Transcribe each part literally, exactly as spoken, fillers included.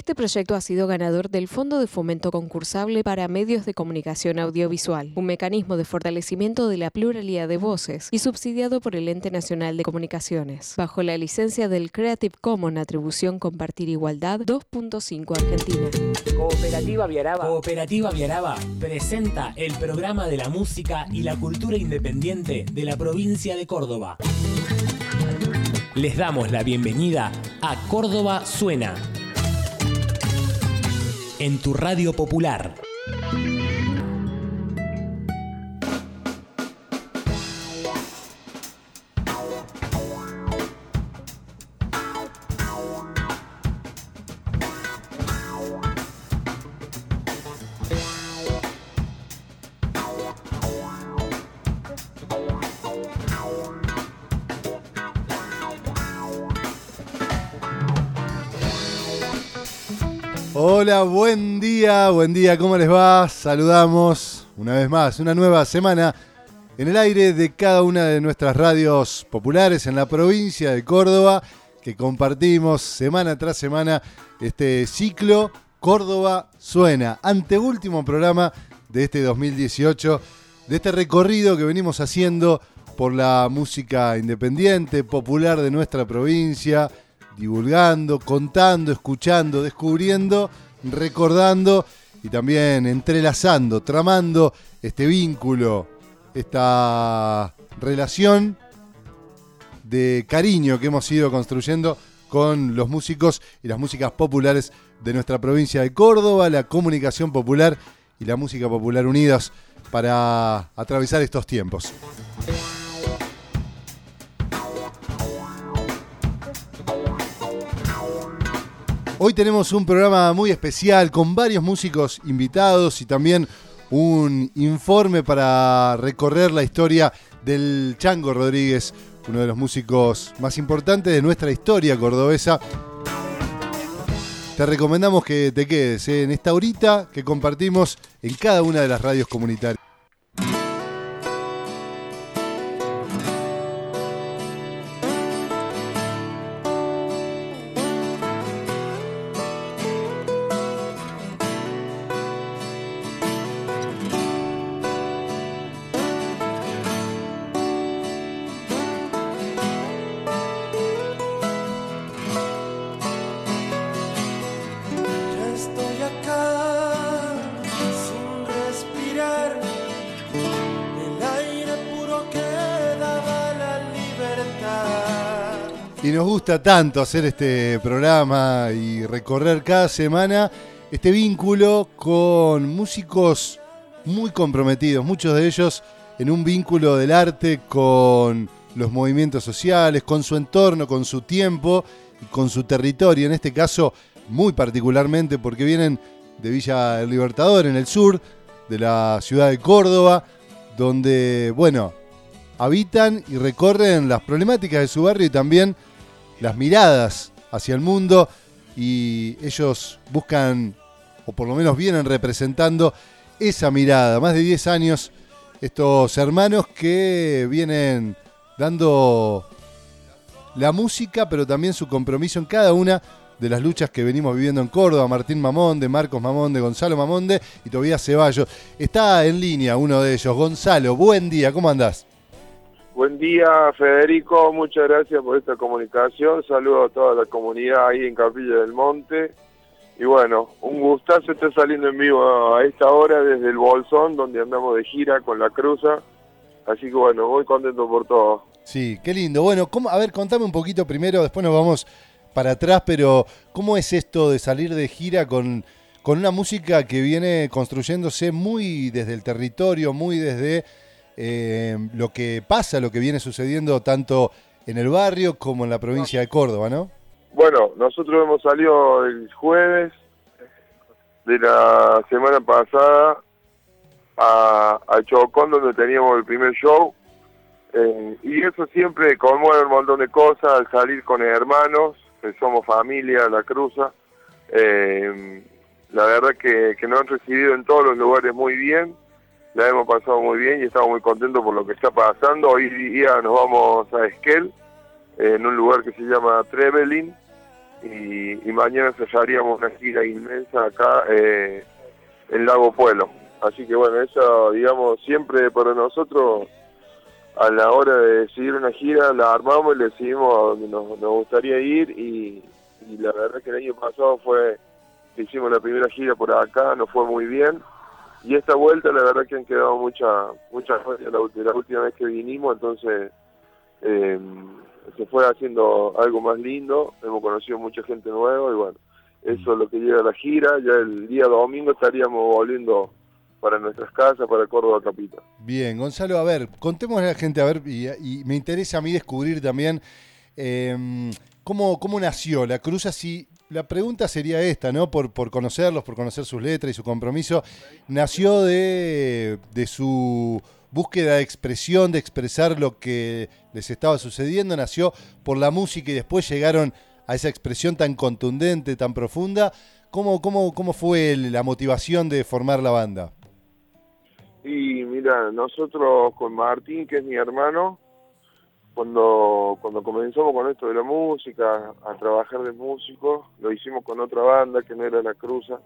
Este proyecto ha sido ganador del Fondo de Fomento Concursable para Medios de Comunicación Audiovisual, un mecanismo de fortalecimiento de la pluralidad de voces y subsidiado por el Ente Nacional de Comunicaciones, bajo la licencia del Creative Commons Atribución Compartir Igualdad dos punto cinco Argentina. Cooperativa Viaraba. Cooperativa Viaraba presenta el programa de la música y la cultura independiente de la provincia de Córdoba. Les damos la bienvenida a Córdoba Suena, en tu radio popular. Hola, buen día, buen día, ¿cómo les va? Saludamos una vez más, una nueva semana en el aire de cada una de nuestras radios populares en la provincia de Córdoba, que compartimos semana tras semana este ciclo Córdoba Suena, anteúltimo programa de este dos mil dieciocho, de este recorrido que venimos haciendo por la música independiente, popular de nuestra provincia, divulgando, contando, escuchando, descubriendo, recordando y también entrelazando, tramando este vínculo, esta relación de cariño que hemos ido construyendo con los músicos y las músicas populares de nuestra provincia de Córdoba, la comunicación popular y la música popular unidos para atravesar estos tiempos. Hoy tenemos un programa muy especial con varios músicos invitados y también un informe para recorrer la historia del Chango Rodríguez, uno de los músicos más importantes de nuestra historia cordobesa. Te recomendamos que te quedes en esta horita que compartimos en cada una de las radios comunitarias. Y nos gusta tanto hacer este programa y recorrer cada semana este vínculo con músicos muy comprometidos, muchos de ellos en un vínculo del arte con los movimientos sociales, con su entorno, con su tiempo y con su territorio, en este caso muy particularmente porque vienen de Villa El Libertador, en el sur de la ciudad de Córdoba, donde, bueno, habitan y recorren las problemáticas de su barrio y también las miradas hacia el mundo, y ellos buscan, o por lo menos vienen representando esa mirada. Más de diez años estos hermanos que vienen dando la música, pero también su compromiso en cada una de las luchas que venimos viviendo en Córdoba. Martín Mamonde, Marcos Mamonde, Gonzalo Mamonde y Tobías Ceballos. Está en línea uno de ellos. Gonzalo, buen día, ¿cómo andás? Buen día, Federico, muchas gracias por esta comunicación. Saludo a toda la comunidad ahí en Capilla del Monte. Y bueno, un gustazo estar saliendo en vivo a esta hora desde el Bolsón, donde andamos de gira con la Cruza. Así que bueno, muy contento por todo. Sí, qué lindo. Bueno, ¿cómo? A ver, contame un poquito primero, después nos vamos para atrás, pero ¿cómo es esto de salir de gira con, con una música que viene construyéndose muy desde el territorio, muy desde Eh, lo que pasa, lo que viene sucediendo tanto en el barrio como en la provincia de Córdoba, ¿no? Bueno, nosotros hemos salido el jueves de la semana pasada a, a Chocón, donde teníamos el primer show, eh, y eso siempre conmueve un montón de cosas al salir con hermanos, que somos familia, la Cruza. Eh, la verdad que, que nos han recibido en todos los lugares muy bien. La hemos pasado muy bien y estamos muy contentos por lo que está pasando. Hoy día nos vamos a Esquel, en un lugar que se llama Trevelin, y, y mañana cerraríamos una gira inmensa acá eh, en Lago Pueblo. Así que bueno, eso, digamos, siempre para nosotros, a la hora de decidir una gira, la armamos y le decidimos a donde nos, nos gustaría ir, y, y la verdad que el año pasado fue que hicimos la primera gira por acá, nos fue muy bien, y esta vuelta la verdad que han quedado muchas muchas cosas de la, de la última vez que vinimos, entonces eh, se fue haciendo algo más lindo, hemos conocido mucha gente nueva, y bueno, eso es lo que llega a la gira. Ya el día domingo estaríamos volviendo para nuestras casas, para Córdoba capital. Bien, Gonzalo, a ver, contémosle a la gente, a ver, y, y me interesa a mí descubrir también eh, cómo, cómo nació la Cruz. Así, la pregunta sería esta, ¿no? Por, por conocerlos, por conocer sus letras y su compromiso. Nació de, de su búsqueda de expresión, de expresar lo que les estaba sucediendo, nació por la música y después llegaron a esa expresión tan contundente, tan profunda. ¿Cómo, cómo, cómo fue la motivación de formar la banda? Y mira, nosotros con Martín, que es mi hermano, cuando cuando comenzamos con esto de la música, a trabajar de músicos, lo hicimos con otra banda que no era La Cruza,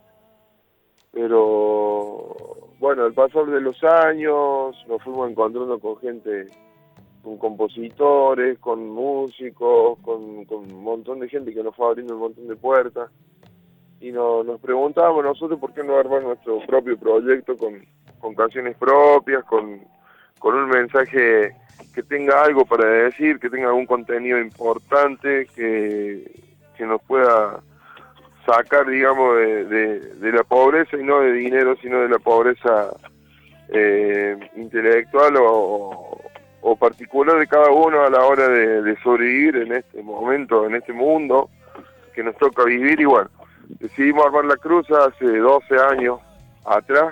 pero bueno, al pasar de los años nos fuimos encontrando con gente, con compositores, con músicos, con, con un montón de gente que nos fue abriendo un montón de puertas, y no, nos preguntábamos nosotros por qué no armar nuestro propio proyecto con, con canciones propias, con, con un mensaje que tenga algo para decir, que tenga algún contenido importante, que, que nos pueda sacar, digamos, de, de, de la pobreza, y no de dinero, sino de la pobreza eh, intelectual o, o particular de cada uno a la hora de, de sobrevivir en este momento, en este mundo que nos toca vivir. Y bueno, decidimos armar La Cruz hace doce años atrás,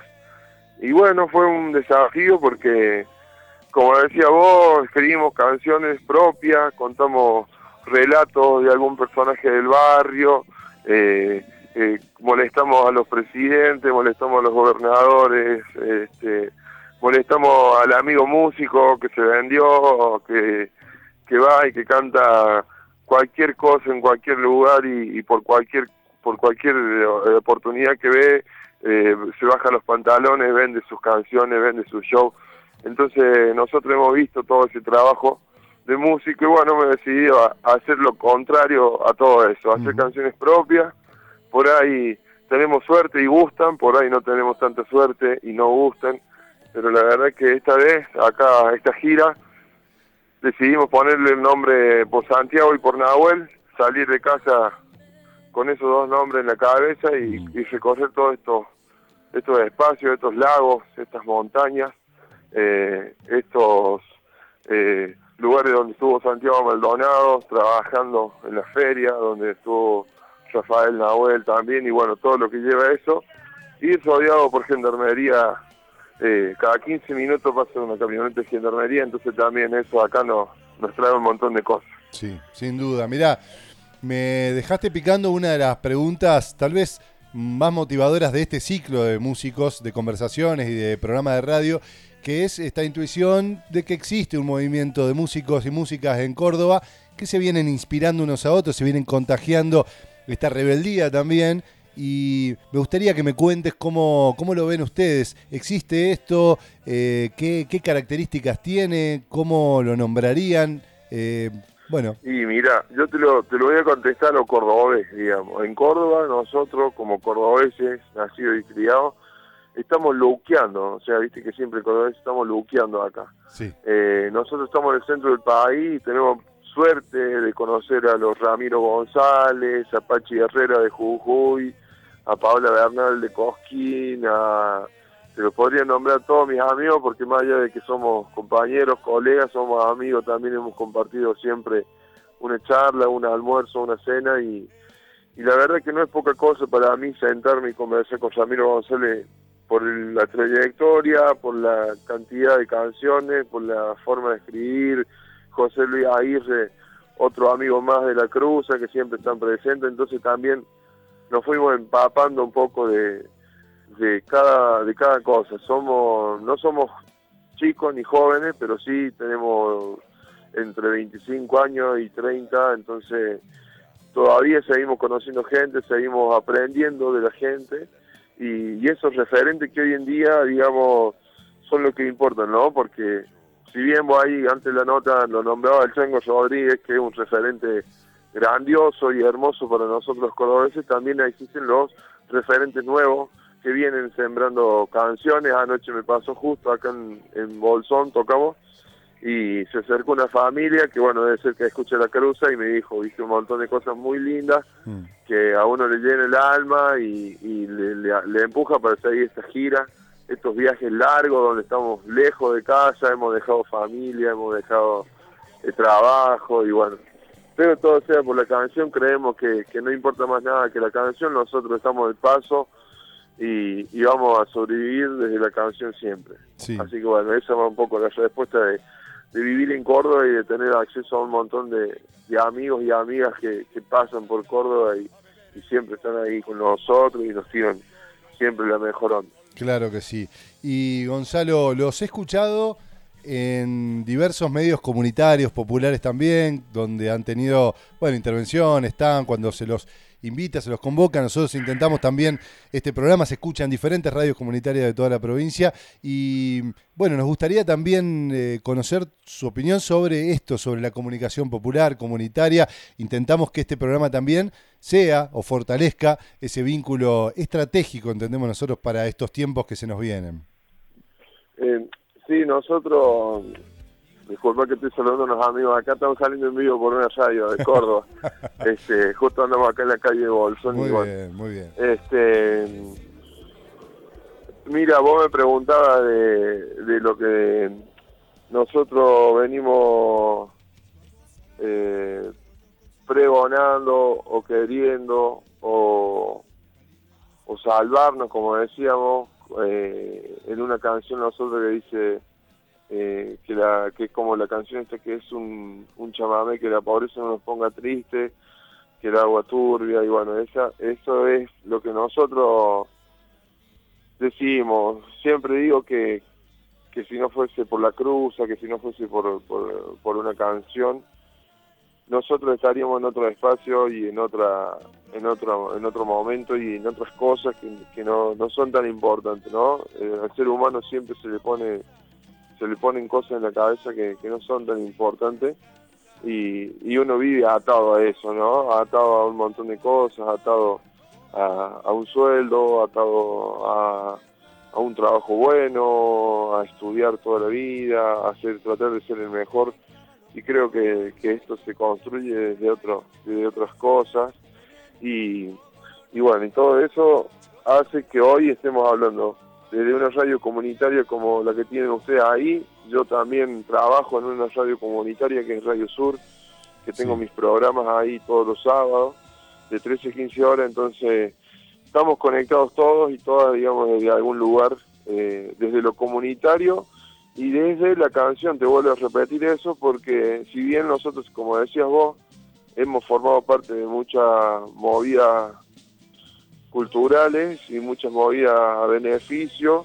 y bueno, fue un desafío porque, como decía vos, escribimos canciones propias, contamos relatos de algún personaje del barrio, eh, eh, molestamos a los presidentes, molestamos a los gobernadores, este, molestamos al amigo músico que se vendió, que, que va y que canta cualquier cosa en cualquier lugar, y, y por cualquier por cualquier oportunidad que ve, eh, se baja los pantalones, vende sus canciones, vende su show. Entonces nosotros hemos visto todo ese trabajo de músico, y bueno, me he decidido a, a hacer lo contrario a todo eso, a hacer uh-huh. canciones propias. Por ahí tenemos suerte y gustan, por ahí no tenemos tanta suerte y no gustan, pero la verdad es que esta vez, acá, esta gira, decidimos ponerle el nombre por Santiago y por Nahuel, salir de casa con esos dos nombres en la cabeza y, y recorrer todos estos estos espacios, estos lagos, estas montañas, eh, estos eh, lugares donde estuvo Santiago Maldonado trabajando en la feria, donde estuvo Rafael Nahuel también, y bueno, todo lo que lleva eso, y rodeado por gendarmería. Eh, cada quince minutos pasa una camioneta de gendarmería, entonces también eso acá nos, nos trae un montón de cosas. Sí, sin duda. Mirá, me dejaste picando una de las preguntas tal vez más motivadoras de este ciclo de músicos, de conversaciones y de programa de radio, que es esta intuición de que existe un movimiento de músicos y músicas en Córdoba que se vienen inspirando unos a otros, se vienen contagiando esta rebeldía también. Y me gustaría que me cuentes cómo, cómo lo ven ustedes. ¿Existe esto? Eh, ¿qué, ¿Qué características tiene? ¿Cómo lo nombrarían? Eh, bueno. Y mira, yo te lo, te lo voy a contestar a los cordobeses, digamos. En Córdoba, nosotros como cordobeses, nacidos y criados, estamos luqueando. O sea, viste que siempre cordobeses estamos luqueando acá. Sí. Eh, nosotros estamos en el centro del país y tenemos suerte de conocer a los Ramiro González, a Pachi Herrera de Jujuy, a Paola Bernal de Cosquín, a... te lo podría nombrar a todos mis amigos, porque más allá de que somos compañeros, colegas, somos amigos, también hemos compartido siempre una charla, un almuerzo, una cena, y, y la verdad que no es poca cosa para mí sentarme y conversar con Ramiro González por la trayectoria, por la cantidad de canciones, por la forma de escribir. José Luis Aguirre, otro amigo más de La Cruz, que siempre están presentes, entonces también nos fuimos empapando un poco de, de cada de cada cosa. Somos no somos chicos ni jóvenes, pero sí tenemos entre veinticinco años y treinta, entonces todavía seguimos conociendo gente, seguimos aprendiendo de la gente, y, y esos referentes que hoy en día, digamos, son los que importan, ¿no? Porque si bien vos ahí antes de la nota lo nombraba el Chango Rodríguez, que es un referente grandioso y hermoso para nosotros los cordobeses, también existen los referentes nuevos que vienen sembrando canciones. Anoche me pasó justo acá en, en Bolsón, tocamos, y se acercó una familia que, bueno, debe ser que escucha La Cruza, y me dijo, dice un montón de cosas muy lindas mm. que a uno le llena el alma y, y le, le, le empuja para seguir esta gira, estos viajes largos donde estamos lejos de casa, hemos dejado familia, hemos dejado eh, trabajo, y bueno, pero todo sea por la canción. Creemos que, que no importa más nada que la canción, nosotros estamos del paso y, y vamos a sobrevivir desde la canción siempre. Sí. Así que bueno, esa va un poco la respuesta de, de vivir en Córdoba y de tener acceso a un montón de, de amigos y amigas que, que pasan por Córdoba y, y siempre están ahí con nosotros y nos tiran siempre la mejor onda. Claro que sí. Y Gonzalo, los he escuchado en diversos medios comunitarios, populares también, donde han tenido, bueno, intervención, están cuando se los invita, se los convoca. Nosotros intentamos también, este programa se escucha en diferentes radios comunitarias de toda la provincia, y bueno, nos gustaría también eh, conocer su opinión sobre esto, sobre la comunicación popular, comunitaria. Intentamos que este programa también sea o fortalezca ese vínculo estratégico, entendemos nosotros, para estos tiempos que se nos vienen. Eh, sí, nosotros, disculpa que estoy saludando a unos amigos, acá estamos saliendo en vivo por una radio de Córdoba. este, justo andamos acá en la calle de Bolsón. Muy igual. bien, muy bien. Este, mira, vos me preguntabas de, de lo que nosotros venimos eh, pregonando o queriendo o, o salvarnos, como decíamos, eh, en una canción nosotros que dice eh, que la que es como la canción esta que es un, un chamamé, que la pobreza no nos ponga triste, que el agua turbia, y bueno, esa eso es lo que nosotros decimos. Siempre digo que que si no fuese por la cruza, que si no fuese por, por, por una canción, nosotros estaríamos en otro espacio y en otra en otro en otro momento y en otras cosas que, que no, no son tan importantes, ¿no? Eh, al ser humano siempre se le pone se le ponen cosas en la cabeza que, que no son tan importantes, y, y uno vive atado a eso, ¿no? Atado a un montón de cosas, atado a, a un sueldo, atado a, a un trabajo bueno, a estudiar toda la vida, a hacer, tratar de ser el mejor. Y creo que, que esto se construye desde, otro, desde otras cosas, y, y bueno, y todo eso hace que hoy estemos hablando desde una radio comunitaria como la que tienen ustedes ahí. Yo también trabajo en una radio comunitaria que es Radio Sur, que tengo sí. mis programas ahí todos los sábados, de trece a quince horas, entonces estamos conectados todos y todas, digamos, desde algún lugar, eh, desde lo comunitario. Y desde la canción, te vuelvo a repetir eso, porque si bien nosotros, como decías vos, hemos formado parte de muchas movidas culturales y muchas movidas a beneficio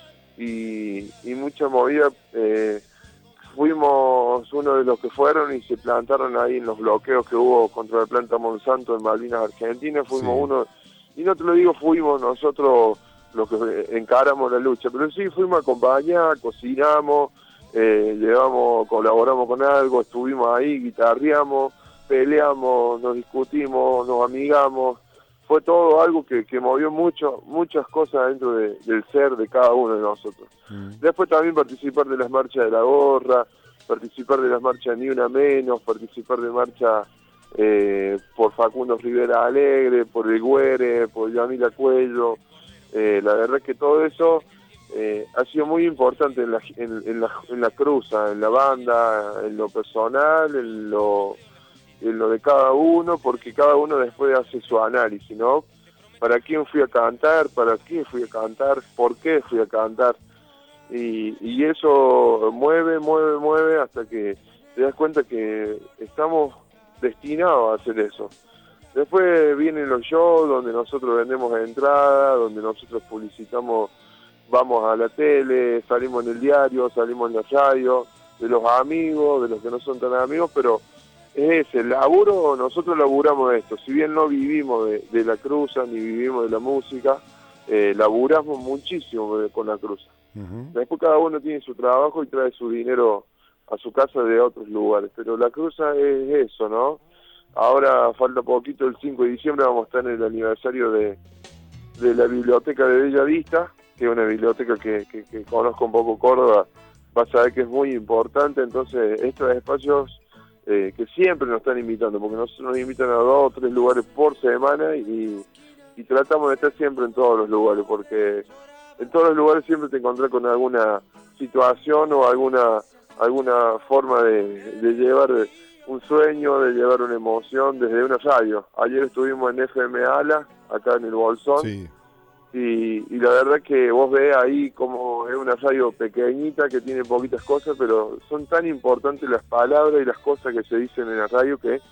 y, y muchas movidas, eh, fuimos uno de los que fueron y se plantaron ahí en los bloqueos que hubo contra la planta Monsanto en Malvinas, Argentina, fuimos sí. uno, y no te lo digo fuimos nosotros los que encaramos la lucha, pero sí fuimos a acompañar, cocinamos, eh, llevamos, colaboramos con algo, estuvimos ahí, guitarreamos, peleamos, nos discutimos, nos amigamos. Fue todo algo que, que movió mucho, muchas cosas dentro de, del ser de cada uno de nosotros. Mm. Después también participar de las marchas de la gorra, participar de las marchas Ni Una Menos, participar de marchas eh, por Facundo Rivera Alegre, por El Güere, por Yamila Cuello. Eh, la verdad es que todo eso eh, ha sido muy importante en la, en, en, la, en la cruza, en la banda, en lo personal, en lo, en lo de cada uno, porque cada uno después hace su análisis, ¿no? ¿Para quién fui a cantar? ¿Para qué fui a cantar? ¿Por qué fui a cantar? Y, y eso mueve, mueve, mueve hasta que te das cuenta que estamos destinados a hacer eso. Después vienen los shows donde nosotros vendemos entradas, donde nosotros publicitamos, vamos a la tele, salimos en el diario, salimos en la radio, de los amigos, de los que no son tan amigos, pero es ese, el laburo, nosotros laburamos esto, si bien no vivimos de, de la cruza, ni vivimos de la música, eh, laburamos muchísimo de, con la cruza. Uh-huh. Después cada uno tiene su trabajo y trae su dinero a su casa de otros lugares, pero la cruza es eso, ¿no? Ahora falta poquito, el cinco de diciembre vamos a estar en el aniversario de, de la Biblioteca de Bella Vista, que es una biblioteca que, que, que conozco un poco Córdoba, vas a ver que es muy importante, entonces estos espacios eh, que siempre nos están invitando, porque nosotros nos invitan a dos o tres lugares por semana y, y tratamos de estar siempre en todos los lugares, porque en todos los lugares siempre te encontrás con alguna situación o alguna alguna forma de, de llevar un sueño, de llevar una emoción desde una radio. Ayer estuvimos en F M Ala, acá en el Bolsón, sí. y, y la verdad que vos ves ahí como es una radio pequeñita que tiene poquitas cosas, pero son tan importantes las palabras y las cosas que se dicen en la radio que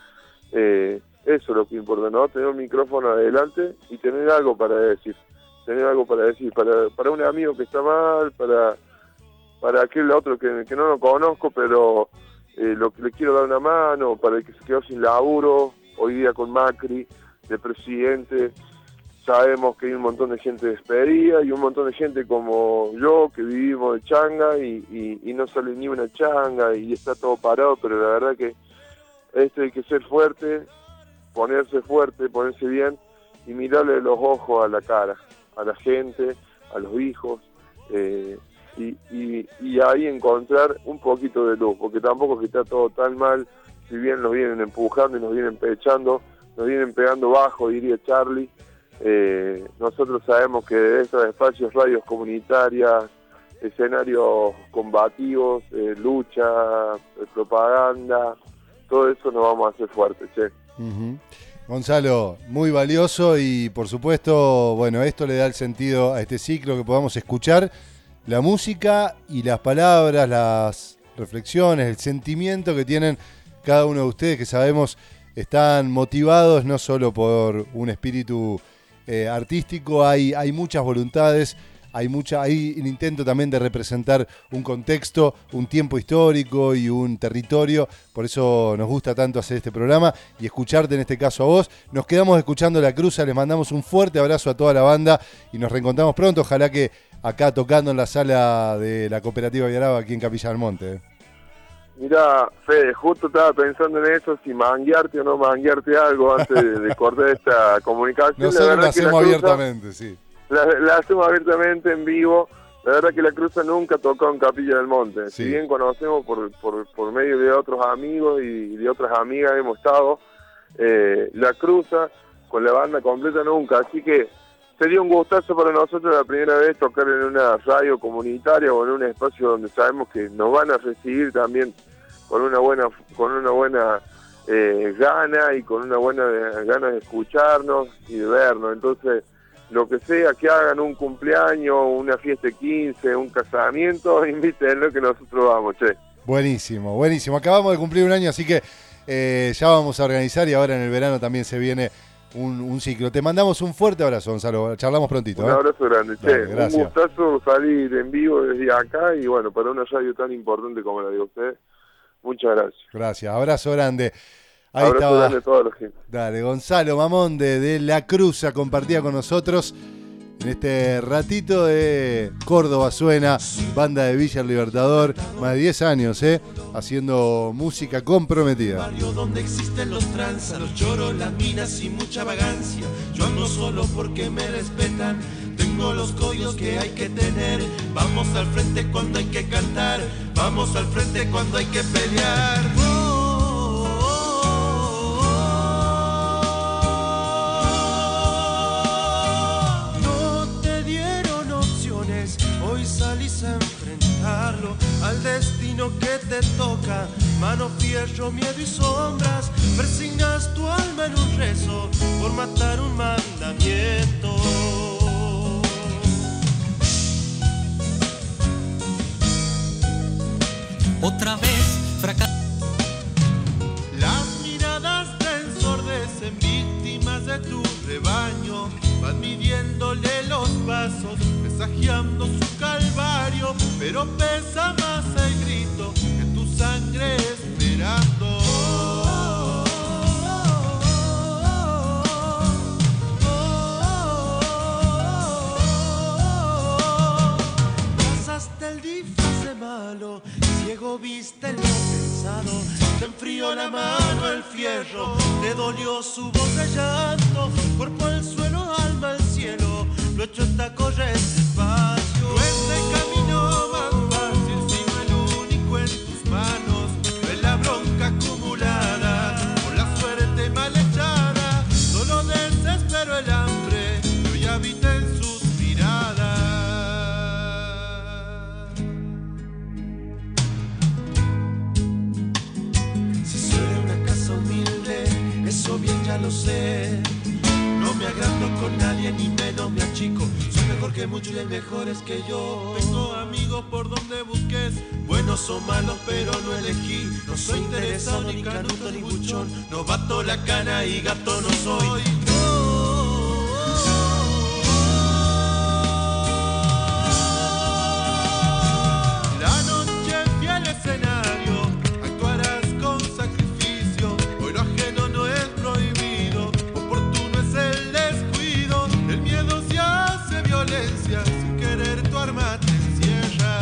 eh, eso es lo que importa, ¿no? Tener un micrófono adelante y tener algo para decir, tener algo para decir, para, para un amigo que está mal, para, para aquel otro que, que no lo conozco, pero eh, lo que le quiero dar una mano, para el que se quedó sin laburo, hoy día con Macri, de presidente, sabemos que hay un montón de gente despedida y un montón de gente como yo que vivimos de changa y, y, y no sale ni una changa y está todo parado, pero la verdad que esto hay que ser fuerte, ponerse fuerte, ponerse bien y mirarle los ojos a la cara, a la gente, a los hijos, eh, y, y, y ahí encontrar un poquito de luz, porque tampoco es que está todo tan mal, si bien nos vienen empujando y nos vienen pechando, nos vienen pegando bajo, diría Charlie. Eh, nosotros sabemos que de estos espacios, radios comunitarias, escenarios combativos, eh, lucha, eh, propaganda, todo eso nos vamos a hacer fuertes, che. Uh-huh. Gonzalo, muy valioso y por supuesto, bueno, esto le da el sentido a este ciclo, que podamos escuchar la música y las palabras, las reflexiones, el sentimiento que tienen cada uno de ustedes, que sabemos están motivados no solo por un espíritu eh, artístico, hay, hay muchas voluntades, hay mucha, hay un intento también de representar un contexto, un tiempo histórico y un territorio, por eso nos gusta tanto hacer este programa y escucharte en este caso a vos. Nos quedamos escuchando La Cruza, les mandamos un fuerte abrazo a toda la banda y nos reencontramos pronto, ojalá que acá tocando en la sala de la Cooperativa Villaraba aquí en Capilla del Monte. ¿eh? Mirá, Fede, justo estaba pensando en eso, si manguearte o no manguearte algo antes de, de cortar esta comunicación. Nosotros lo hacemos la abiertamente, sí. La, la hacemos abiertamente en vivo. La verdad que La Cruza nunca tocó en Capilla del Monte. Sí. Si bien conocemos por, por, por medio de otros amigos y de otras amigas hemos estado, eh, La Cruza con la banda completa nunca. Así que sería un gustazo para nosotros la primera vez tocar en una radio comunitaria o en un espacio donde sabemos que nos van a recibir también con una buena con una buena eh, gana y con una buena gana de escucharnos y de vernos. Entonces, lo que sea, que hagan un cumpleaños, una fiesta de quince, un casamiento, invítenlo que nosotros vamos, che. Buenísimo, buenísimo. Acabamos de cumplir un año, así que eh, ya vamos a organizar y ahora en el verano también se viene un, un ciclo. Te mandamos un fuerte abrazo, Gonzalo. Charlamos prontito. Un ¿eh? abrazo grande, che. Dale, un gustazo salir en vivo desde acá y bueno, para una radio tan importante como la de ustedes, muchas gracias. Gracias, abrazo grande. Ahí abrazo estaba. grande a toda la gente. Dale, Gonzalo Mamonde de La Cruza compartía con nosotros en este ratito de Córdoba Suena, banda de Villa El Libertador, más de diez años, ¿eh? Haciendo música comprometida. Barrio donde existen los tranzas, los choros, las minas y mucha vagancia. Yo ando solo porque me respetan, tengo los códigos que hay que tener. Vamos al frente cuando hay que cantar, vamos al frente cuando hay que pelear. Oh, hoy salís a enfrentarlo al destino que te toca. Mano, fierro, miedo y sombras, persignas tu alma en un rezo por matar un mandamiento. Otra vez fracasó. Las miradas te ensordecen, víctimas de tu rebaño. Van midiéndole los pasos, presagiando su calvario, pero pesa más el grito que tu sangre esperando. no viste lo pensado. Te enfrió la mano el fierro, te dolió su voz de llanto. Cuerpo al suelo, alma al cielo, lo hecho está correr despacio. No es el camino más fácil, sino el único en tus manos. No es la bronca acumulada, por la suerte mal echada. Solo desespero el hambre que hoy habita en sus miradas. Si soy de una casa humilde, eso bien ya lo sé. No me agrando con nadie ni menos me achico. Soy mejor que muchos y hay mejores que yo. Tengo amigos por donde busques, buenos o malos pero no elegí. No soy interesado ni canuto ni buchón, no bato la cana y gato no soy. La noche fiel escenario, actuarás con sacrificio. Hoy lo ajeno no es prohibido, oportuno es el descuido. El miedo se hace violencia, sin querer tu arma te encierra.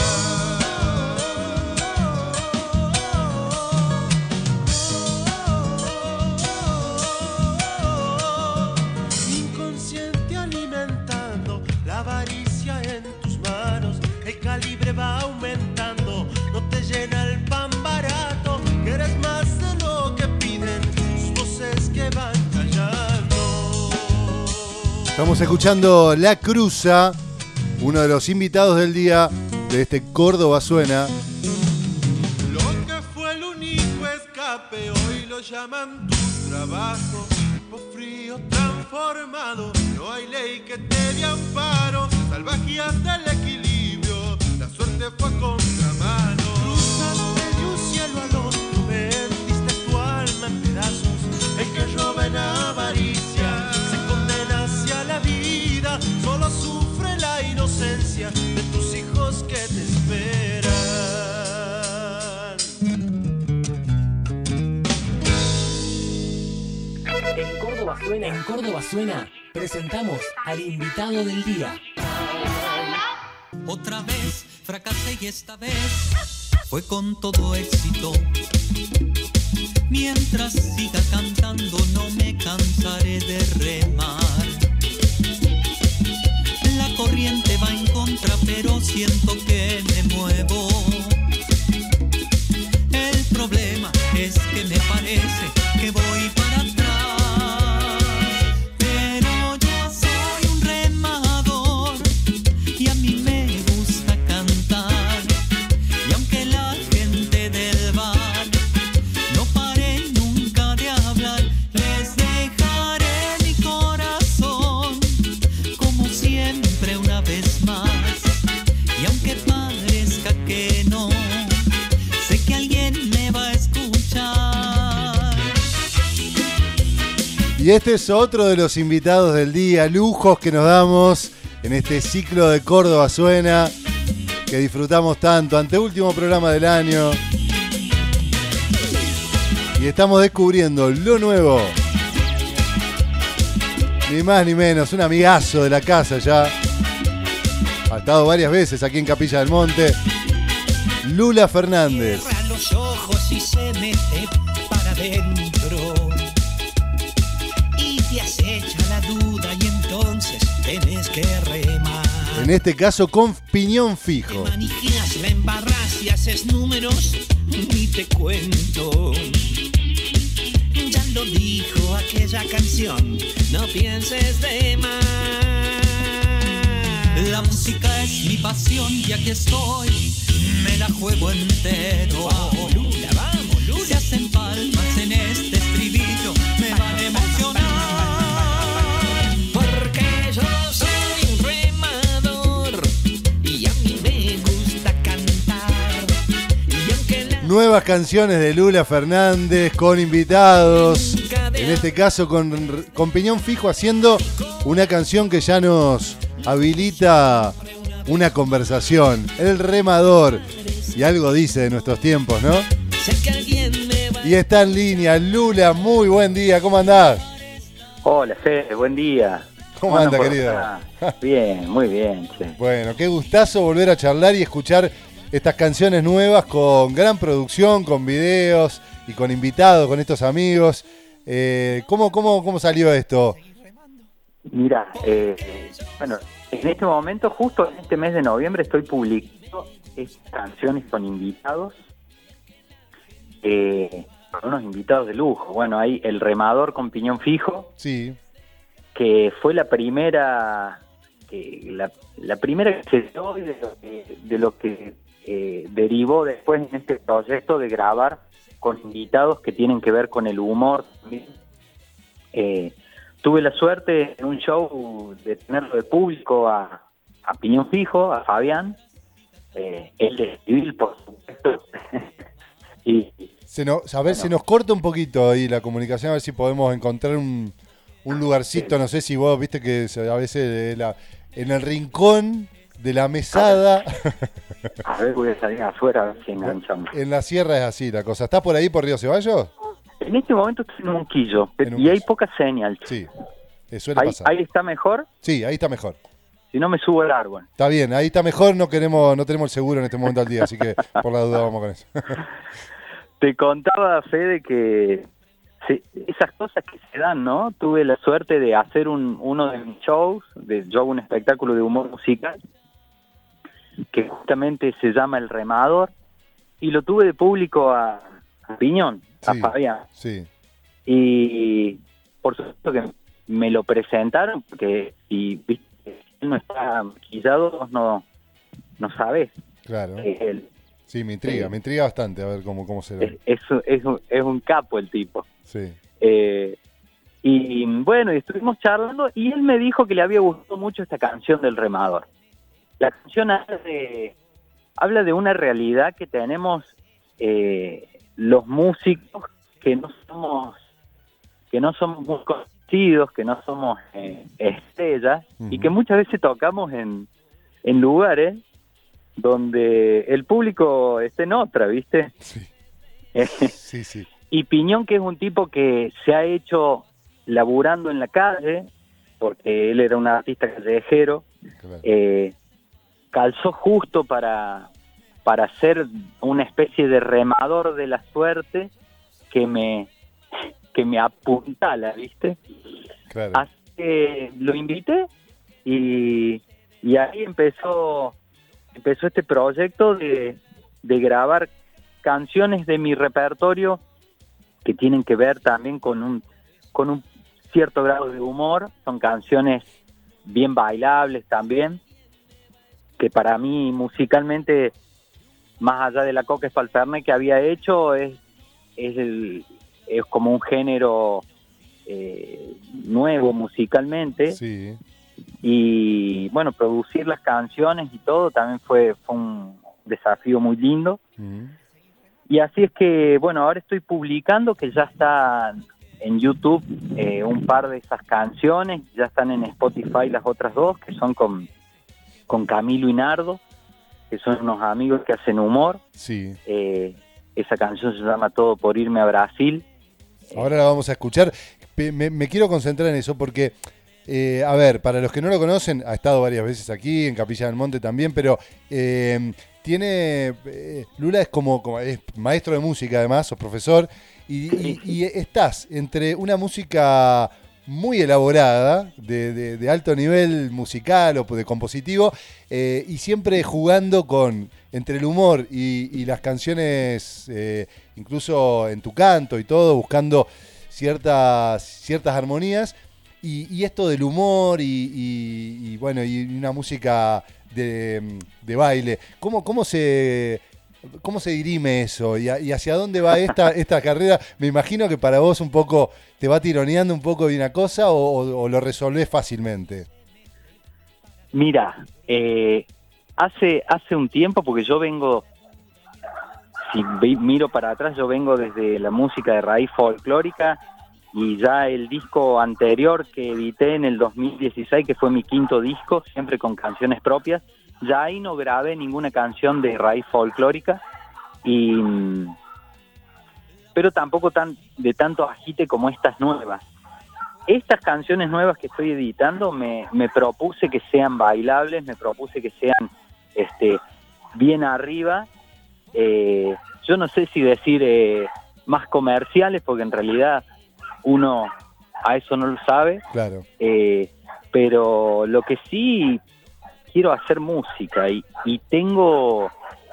Inconsciente alimentando la avaricia en tus manos. El calibre va aumentando, no te llena el pan barato. Que eres más de lo que piden sus voces que van callando. Estamos escuchando La Cruza, uno de los invitados del día de este Córdoba Suena. Lo que fue el único escape hoy lo llaman tu trabajo. Por frío transformado, no hay ley que te dé amparo. Salvajía del equilibrio, la suerte fue a contramano. Cruzaste de un cielo al otro, vendiste tu alma en pedazos. El que roba en avaricia se condena hacia la vida. Solo sufre la inocencia de tus hijos que te esperan. En Córdoba Suena, en Córdoba Suena, presentamos al invitado del día. Otra vez fracasé y esta vez fue con todo éxito. Mientras siga cantando no me cansaré de remar. La corriente va en contra pero siento que me muevo. El problema es que me parece que voy para atrás. Pero yo soy un remador y a mí me gusta cantar. Y aunque la gente del bar no pare nunca de hablar, les dejaré mi corazón como siempre una vez más. Y aunque parezca que no, sé que alguien me va a escuchar. Y este es otro de los invitados del día, lujos que nos damos en este ciclo de Córdoba Suena, que disfrutamos tanto, anteúltimo programa del año. Y estamos descubriendo lo nuevo. Ni más ni menos, un amigazo de la casa ya. Ha estado varias veces aquí en Capilla del Monte. Lula Fernández. Cierra los ojos y se mete para adentro. Y te acecha la duda y entonces tenés que remar. En este caso con piñón fijo. Te manijías, la embarras y haces números, ni te cuento. Ya lo dijo aquella canción, no pienses de más. La música es mi pasión y aquí estoy, me la juego entero. Vamos, Lula, vamos, Lula. Se hacen palmas en este estribillo, me van a emocionar. Porque yo soy un remador y a mí me gusta cantar. Y aunque la Nuevas canciones de Lula Fernández con invitados. En este caso con, con piñón fijo haciendo una canción que ya nos habilita una conversación. El remador. Y algo dice de nuestros tiempos, ¿no? sé que alguien me va. Y está en línea Lula, muy buen día, ¿cómo andás? Hola, Fede, buen día. ¿Cómo anda, querido? Bien, muy bien, che. Bueno, qué gustazo volver a charlar y escuchar estas canciones nuevas con gran producción, con videos y con invitados, con estos amigos. Eh, ¿cómo, cómo, ¿Cómo salió esto? Mira, eh, bueno, en este momento, justo en este mes de noviembre, estoy publicando estas canciones con invitados, eh, con unos invitados de lujo. Bueno, hay El Remador con Piñón Fijo, sí, que fue la primera, eh, la, la primera que se dio de lo que, de lo que eh, derivó después en este proyecto de grabar con invitados que tienen que ver con el humor también. Eh, tuve la suerte en un show de tenerlo de público a, a Piñón Fijo, a Fabián, eh, el de civil, por supuesto. y se nos, a ver, bueno. Se nos corta un poquito ahí la comunicación, a ver si podemos encontrar un, un lugarcito, no sé si vos viste que a veces la, en el rincón de la mesada. A ver, voy a salir afuera a ver si enganchamos. En la sierra es así la cosa. ¿Estás por ahí, por Río Ceballos? En este momento estoy en un quillo en un y hay poca señal. Sí, eh, suele ahí, pasar. ¿Ahí está mejor? Sí, ahí está mejor. Si no me subo al árbol. Está bien, ahí está mejor, no queremos, no tenemos el seguro en este momento al día, así que por la duda vamos con eso. Te contaba, Fede, que sí, esas cosas que se dan, ¿no? Tuve la suerte de hacer un, uno de mis shows, de, yo hago un espectáculo de humor musical, que justamente se llama El Remador, y lo tuve de público a, a Piñón, a sí, Fabián. Sí. Y por supuesto que me lo presentaron, porque si viste, él no está maquillado, vos no, no sabés. Claro. Es él. Sí, me intriga, eh, me intriga bastante a ver cómo, cómo se ve. Es, es, es, un, es un capo el tipo. Sí. Eh, y bueno, y estuvimos charlando y él me dijo que le había gustado mucho esta canción del Remador. La canción habla de, habla de una realidad que tenemos eh, los músicos que no somos que no somos muy conocidos, que no somos eh, estrellas, uh-huh. y que muchas veces tocamos en, en lugares donde el público está en otra, ¿viste? Sí. sí, sí. Y Piñón, que es un tipo que se ha hecho laburando en la calle, porque él era un artista callejero, claro. eh, calzó justo para, para ser una especie de remador de la suerte que me, que me apuntala, ¿viste? Claro. Así que lo invité y, y ahí empezó... empezó este proyecto de, de grabar canciones de mi repertorio que tienen que ver también con un con un cierto grado de humor. Son canciones bien bailables también, que para mí musicalmente, más allá de la Coca Espalfernet que había hecho, es es, el, es como un género eh, nuevo musicalmente. Sí. Y bueno, producir las canciones y todo también fue, fue un desafío muy lindo. Uh-huh. Y así es que, bueno, ahora estoy publicando, que ya está en YouTube eh, un par de esas canciones, ya están en Spotify las otras dos, que son con, con Camilo y Nardo, que son unos amigos que hacen humor. Sí. Eh, esa canción se llama Todo por irme a Brasil. Ahora la vamos a escuchar. Me, me quiero concentrar en eso porque... Eh, a ver, para los que no lo conocen, ha estado varias veces aquí, en Capilla del Monte también, pero eh, tiene... Eh, Lula es como, como es maestro de música además, sos profesor, y, y, y estás entre una música muy elaborada, de, de, de alto nivel musical o de compositivo, eh, y siempre jugando con entre el humor y, y las canciones, eh, incluso en tu canto y todo, buscando ciertas, ciertas armonías. Y, y esto del humor y, y, y bueno, y una música de, de baile, ¿cómo, cómo se cómo se dirime eso? ¿Y, a, y hacia dónde va esta, esta carrera? Me imagino que para vos un poco te va tironeando un poco de una cosa o, o, o lo resolvés fácilmente. Mira, eh, hace, hace un tiempo, porque yo vengo, si miro para atrás, yo vengo desde la música de raíz folclórica. Y ya el disco anterior que edité en el dos mil dieciséis, que fue mi quinto disco, siempre con canciones propias, ya ahí no grabé ninguna canción de raíz folclórica, y pero tampoco tan de tanto agite como estas nuevas. Estas canciones nuevas que estoy editando me, me propuse que sean bailables, me propuse que sean este bien arriba. Eh, yo no sé si decir eh, más comerciales, porque en realidad uno a eso no lo sabe. Claro. Eh, pero lo que sí quiero hacer música y, y tengo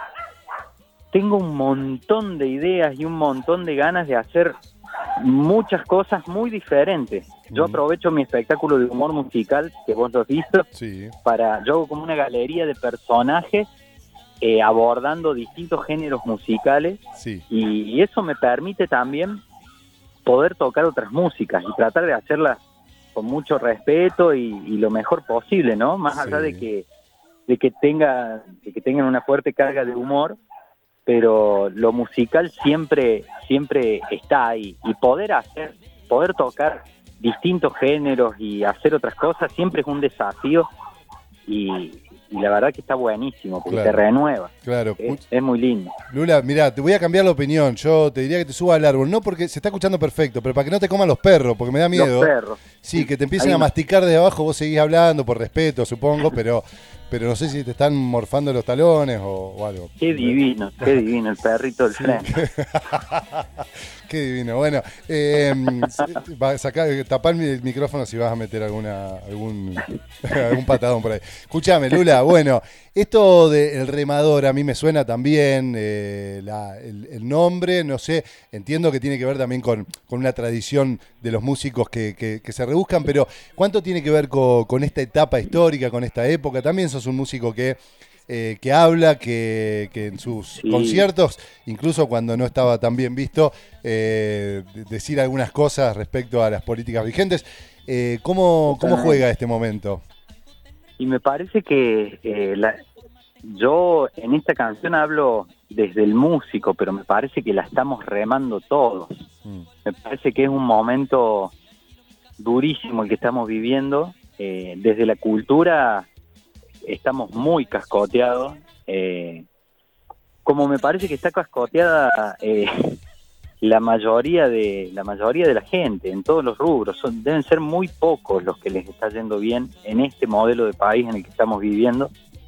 tengo un montón de ideas y un montón de ganas de hacer muchas cosas muy diferentes. Yo aprovecho mi espectáculo de humor musical, que vos lo has visto, sí. para, yo hago como una galería de personajes eh, abordando distintos géneros musicales, sí. y, y eso me permite también poder tocar otras músicas y tratar de hacerlas con mucho respeto y, y lo mejor posible, ¿no? Más allá sí. de que de que tenga de que tengan una fuerte carga de humor, pero lo musical siempre siempre está ahí, y poder hacer poder tocar distintos géneros y hacer otras cosas siempre es un desafío, y, y la verdad que está buenísimo porque claro. te renueva. Claro. Es, es muy lindo. Lula, mirá, te voy a cambiar la opinión. Yo te diría que te suba al árbol, no porque se está escuchando perfecto, pero para que no te coman los perros, porque me da miedo. Los perros. Sí, que te empiecen Ahí a no. masticar desde abajo, vos seguís hablando por respeto, supongo, pero pero no sé si te están morfando los talones o, o algo. Qué divino, qué divino el perrito del tren. Qué divino. Bueno, eh, va, sacá, tapá el micrófono si vas a meter alguna algún algún patadón por ahí. Escuchame, Lula, bueno, esto del remador a mí me suena también, eh, la, el, el nombre, no sé, entiendo que tiene que ver también con, con una tradición de los músicos que, que, que se rebuscan, pero ¿cuánto tiene que ver con, con esta etapa histórica, con esta época? También sos un músico que... Eh, que habla, que, que en sus sí. conciertos, incluso cuando no estaba tan bien visto, eh, decir algunas cosas respecto a las políticas vigentes. Eh, ¿cómo, ¿Cómo juega este momento? Y me parece que eh, la, yo en esta canción hablo desde el músico, pero me parece que la estamos remando todos. Mm. Me parece que es un momento durísimo el que estamos viviendo. Eh, desde la cultura estamos muy cascoteados, eh, como me parece que está cascoteada eh, la mayoría de la mayoría de la gente en todos los rubros. Son, deben ser muy pocos los que les está yendo bien en este modelo de país en el que estamos viviendo.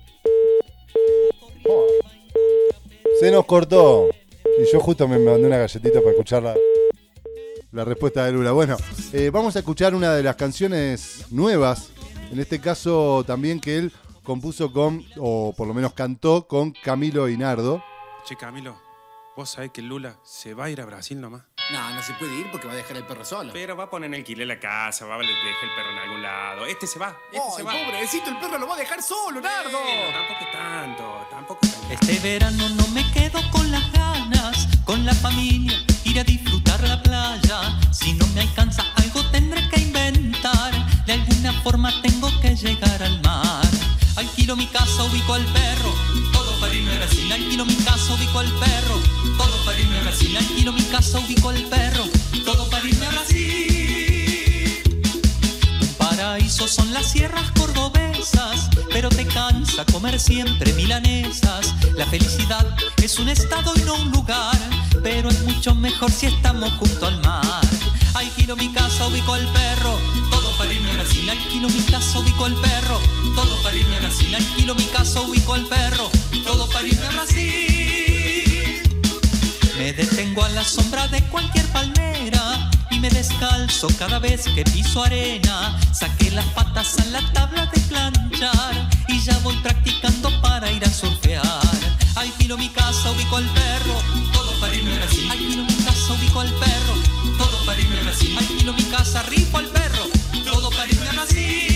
Se nos cortó y yo justo me mandé una galletita para escuchar la, la respuesta de Lula. Bueno, eh, vamos a escuchar una de las canciones nuevas, en este caso también que él compuso con, o por lo menos cantó con Camilo Inardo. Che, Camilo, ¿vos sabés que Lula se va a ir a Brasil nomás? No, no se puede ir porque va a dejar el perro solo. Pero va a poner en alquiler la casa, va a dejar el perro en algún lado. Este se va, este Ay, se va. pobrecito, el perro lo va a dejar solo, Nardo. Bueno, tampoco tanto, tampoco tanto. Este verano no me quedo con las ganas, con la familia, ir a disfrutar la playa. Si no me alcanza algo tendré que inventar, de alguna forma tengo que llegar al mar. Alquilo mi casa, ubico al perro, todo para irme a Brasil. Alquilo mi casa, ubico al perro, todo para irme a Brasil. Alquilo mi casa, ubico al perro, todo para irme a Brasil. Un paraíso son las sierras cordobesas, pero te cansa comer siempre milanesas. La felicidad es un estado y no un lugar, pero es mucho mejor si estamos junto al mar. Alquilo mi casa, ubico al perro, todo para irme a Brasil. Alquilo mi casa, ubico al perro, todo para irme a Brasil. Alquilo mi casa, ubico al perro, todo para irme a Brasil. Me detengo a la sombra de cualquier palmera y me descalzo cada vez que piso arena. Saqué las patas a la tabla de planchar y ya voy practicando para ir a surfear. Alquilo mi casa, ubico al perro, todo para irme a Brasil. Alquilo mi casa, ubico al perro, todo para irme a Brasil. Alquilo mi casa, rifo al perro, todo para irme a Brasil.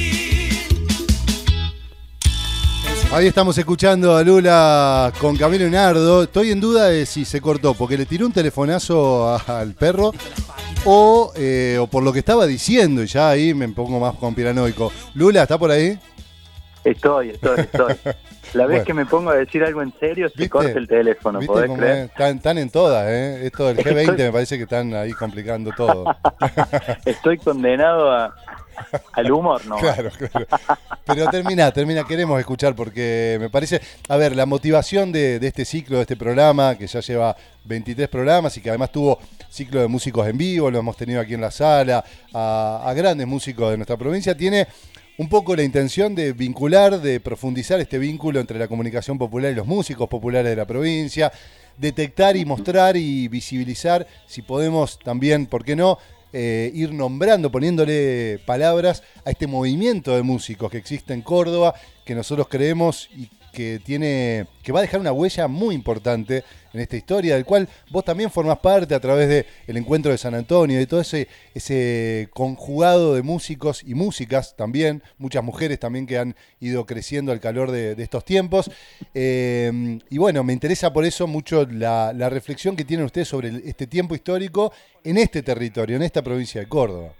Ahí estamos escuchando a Lula con Camilo Inardo. Estoy en duda de si se cortó, porque le tiró un telefonazo a, al perro o, eh, o por lo que estaba diciendo, y ya ahí me pongo más conspiranoico. Lula, ¿está por ahí? Estoy, estoy, estoy. La vez Bueno. que me pongo a decir algo en serio, se ¿Viste? corta el teléfono, ¿Viste ¿podés cómo creer? es? Están, están en todas, ¿eh? Esto del G veinte me parece que están ahí complicando todo. Estoy condenado a, al humor, ¿no? Claro, claro. Pero termina, termina, queremos escuchar porque me parece, a ver, la motivación de, de este ciclo, de este programa, que ya lleva veintitrés programas y que además tuvo ciclo de músicos en vivo, lo hemos tenido aquí en la sala, a, a grandes músicos de nuestra provincia, tiene un poco la intención de vincular, de profundizar este vínculo entre la comunicación popular y los músicos populares de la provincia, detectar y mostrar y visibilizar, si podemos también, ¿por qué no?, eh, ir nombrando, poniéndole palabras a este movimiento de músicos que existe en Córdoba, que nosotros creemos y que tiene, que va a dejar una huella muy importante en esta historia, del cual vos también formás parte a través de el Encuentro de San Antonio, de todo ese, ese conjugado de músicos y músicas también, muchas mujeres también que han ido creciendo al calor de, de estos tiempos. Eh, y bueno, me interesa por eso mucho la, la reflexión que tienen ustedes sobre el, este tiempo histórico en este territorio, en esta provincia de Córdoba.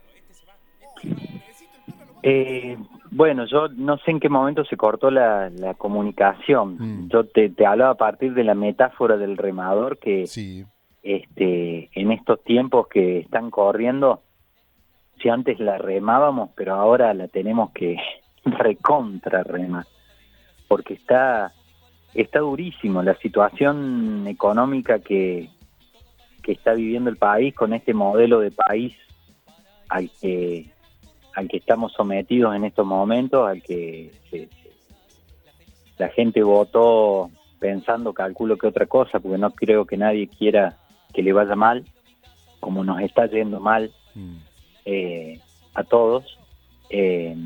Eh, bueno, yo no sé en qué momento se cortó la, la comunicación. Mm. Yo te, te hablaba a partir de la metáfora del remador que sí. este, en estos tiempos que están corriendo, si antes la remábamos, pero ahora la tenemos que recontra remar, porque está, está durísimo la situación económica que, que está viviendo el país con este modelo de país al que... al que estamos sometidos en estos momentos, al que se, la gente votó pensando, calculo que otra cosa, porque no creo que nadie quiera que le vaya mal, como nos está yendo mal mm. eh, a todos. Eh,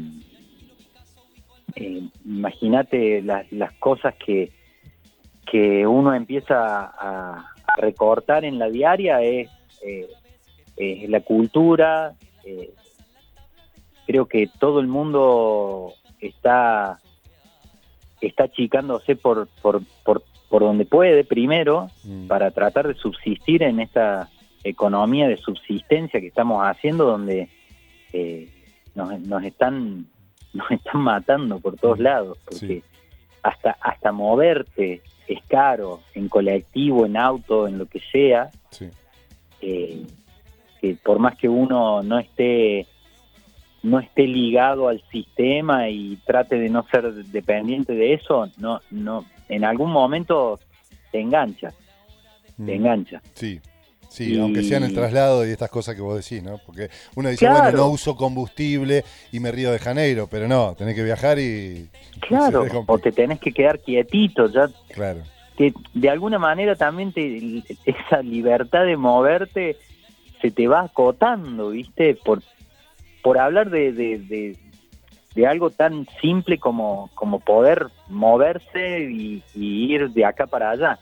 eh, imagínate las, las cosas que, que uno empieza a, a recortar en la diaria, es, eh, es la cultura. eh, Creo que todo el mundo está está achicándose por por, por, por donde puede primero mm. para tratar de subsistir en esta economía de subsistencia que estamos haciendo, donde eh, nos, nos están nos están matando por todos lados, porque sí. hasta hasta moverte es caro, en colectivo, en auto, en lo que sea. Sí. Eh, que por más que uno no esté no esté ligado al sistema y trate de no ser dependiente de eso, no, no, en algún momento te engancha, mm. te engancha. Sí, sí, y... aunque sea en el traslado y estas cosas que vos decís, ¿no? Porque uno dice, claro. bueno, no uso combustible y me Río de Janeiro, pero no, tenés que viajar y... Claro, o te tenés que quedar quietito, ya... Claro. Que de alguna manera también te, esa libertad de moverte se te va acotando, ¿viste? Por por hablar de, de, de, de algo tan simple como, como poder moverse y, y ir de acá para allá.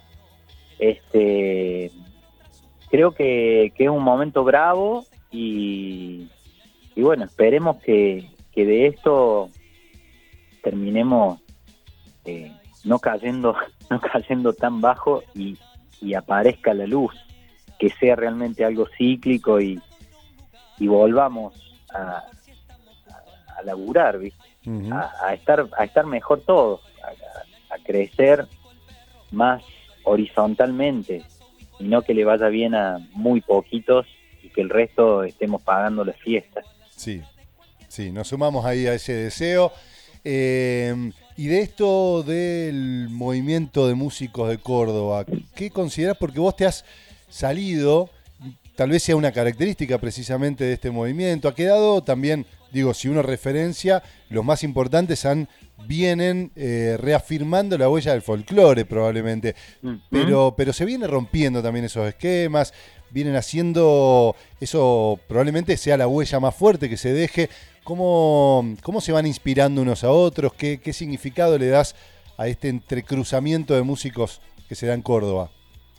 Este, creo que, que es un momento bravo y, y bueno, esperemos que, que de esto terminemos eh, no cayendo no cayendo tan bajo y, y aparezca la luz, que sea realmente algo cíclico y, y volvamos A, a, a laburar, ¿viste? Uh-huh. a, a estar a estar mejor todos, a, a crecer más horizontalmente y no que le vaya bien a muy poquitos y que el resto estemos pagando las fiestas. Sí, sí, nos sumamos ahí a ese deseo. Eh, y de esto del movimiento de músicos de Córdoba, ¿qué considerás? Porque vos te has salido... Tal vez sea una característica precisamente de este movimiento. Ha quedado también, digo, si uno referencia, los más importantes han vienen eh, reafirmando la huella del folclore probablemente. Mm-hmm. Pero, pero se viene rompiendo también esos esquemas, vienen haciendo, eso probablemente sea la huella más fuerte que se deje. ¿Cómo, cómo se van inspirando unos a otros? ¿Qué, qué significado le das a este entrecruzamiento de músicos que se da en Córdoba?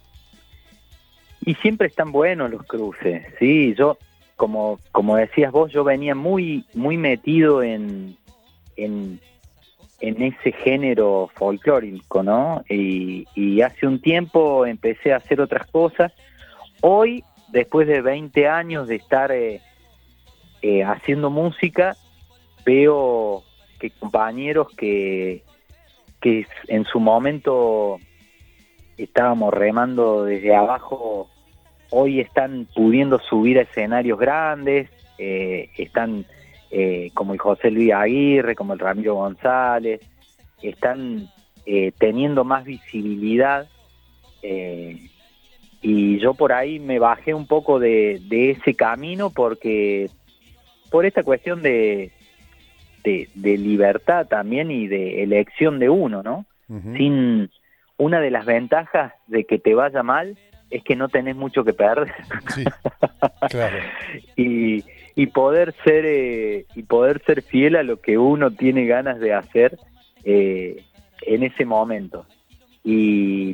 Y siempre están buenos los cruces, sí. Yo, como como decías vos, yo venía muy muy metido en en, en ese género folclórico, ¿no? Y, y hace un tiempo empecé a hacer otras cosas. Hoy, después de veinte años de estar eh, eh, haciendo música, veo que compañeros que que en su momento estábamos remando desde abajo, hoy están pudiendo subir a escenarios grandes, eh, están eh, como el José Luis Aguirre, como el Ramiro González, están eh, teniendo más visibilidad, eh, y yo por ahí me bajé un poco de, de ese camino porque por esta cuestión de de, de libertad también y de elección de uno, ¿no? Uh-huh. Sin una de las ventajas de que te vaya mal es que no tenés mucho que perder. Sí, claro. y, y poder ser eh, y poder ser fiel a lo que uno tiene ganas de hacer eh, en ese momento. Y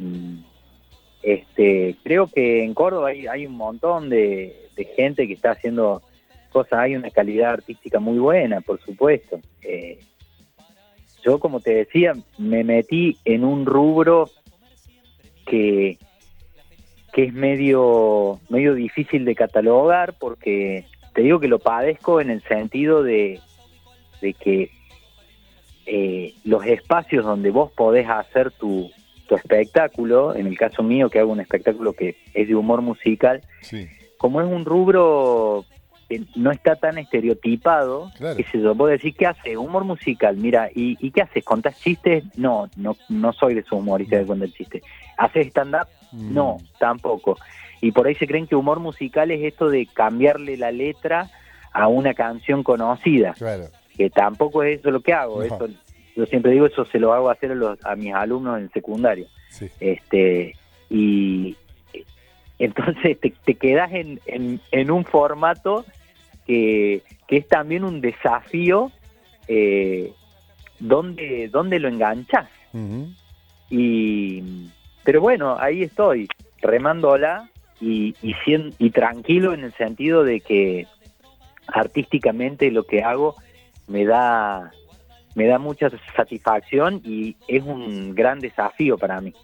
este creo que en Córdoba hay, hay un montón de, de gente que está haciendo cosas, hay una calidad artística muy buena, por supuesto. Eh, yo, como te decía, me metí en un rubro que, que es medio, medio difícil de catalogar, porque te digo que lo padezco en el sentido de, de que eh, los espacios donde vos podés hacer tu, tu espectáculo, en el caso mío que hago un espectáculo que es de humor musical, sí. Como es un rubro que no está tan estereotipado, claro. qué sé yo, vos decís, ¿qué hace? Humor musical, mira, ¿y, y qué haces? ¿Contás chistes? No, no no soy de su humorista que cuenta el chiste. ¿Haces stand-up? Mm. No, tampoco. Y por ahí se creen que humor musical es esto de cambiarle la letra a una canción conocida, claro. que tampoco es eso lo que hago. No. Eso, yo siempre digo, eso se lo hago hacer a, los, a mis alumnos en secundario. Sí. Este y entonces te, te quedas en, en, en un formato que, que es también un desafío eh, donde, donde lo enganchás. Uh-huh. Y, pero bueno, ahí estoy, remándola y, y, cien, y tranquilo en el sentido de que artísticamente lo que hago me da, me da mucha satisfacción y es un gran desafío para mí.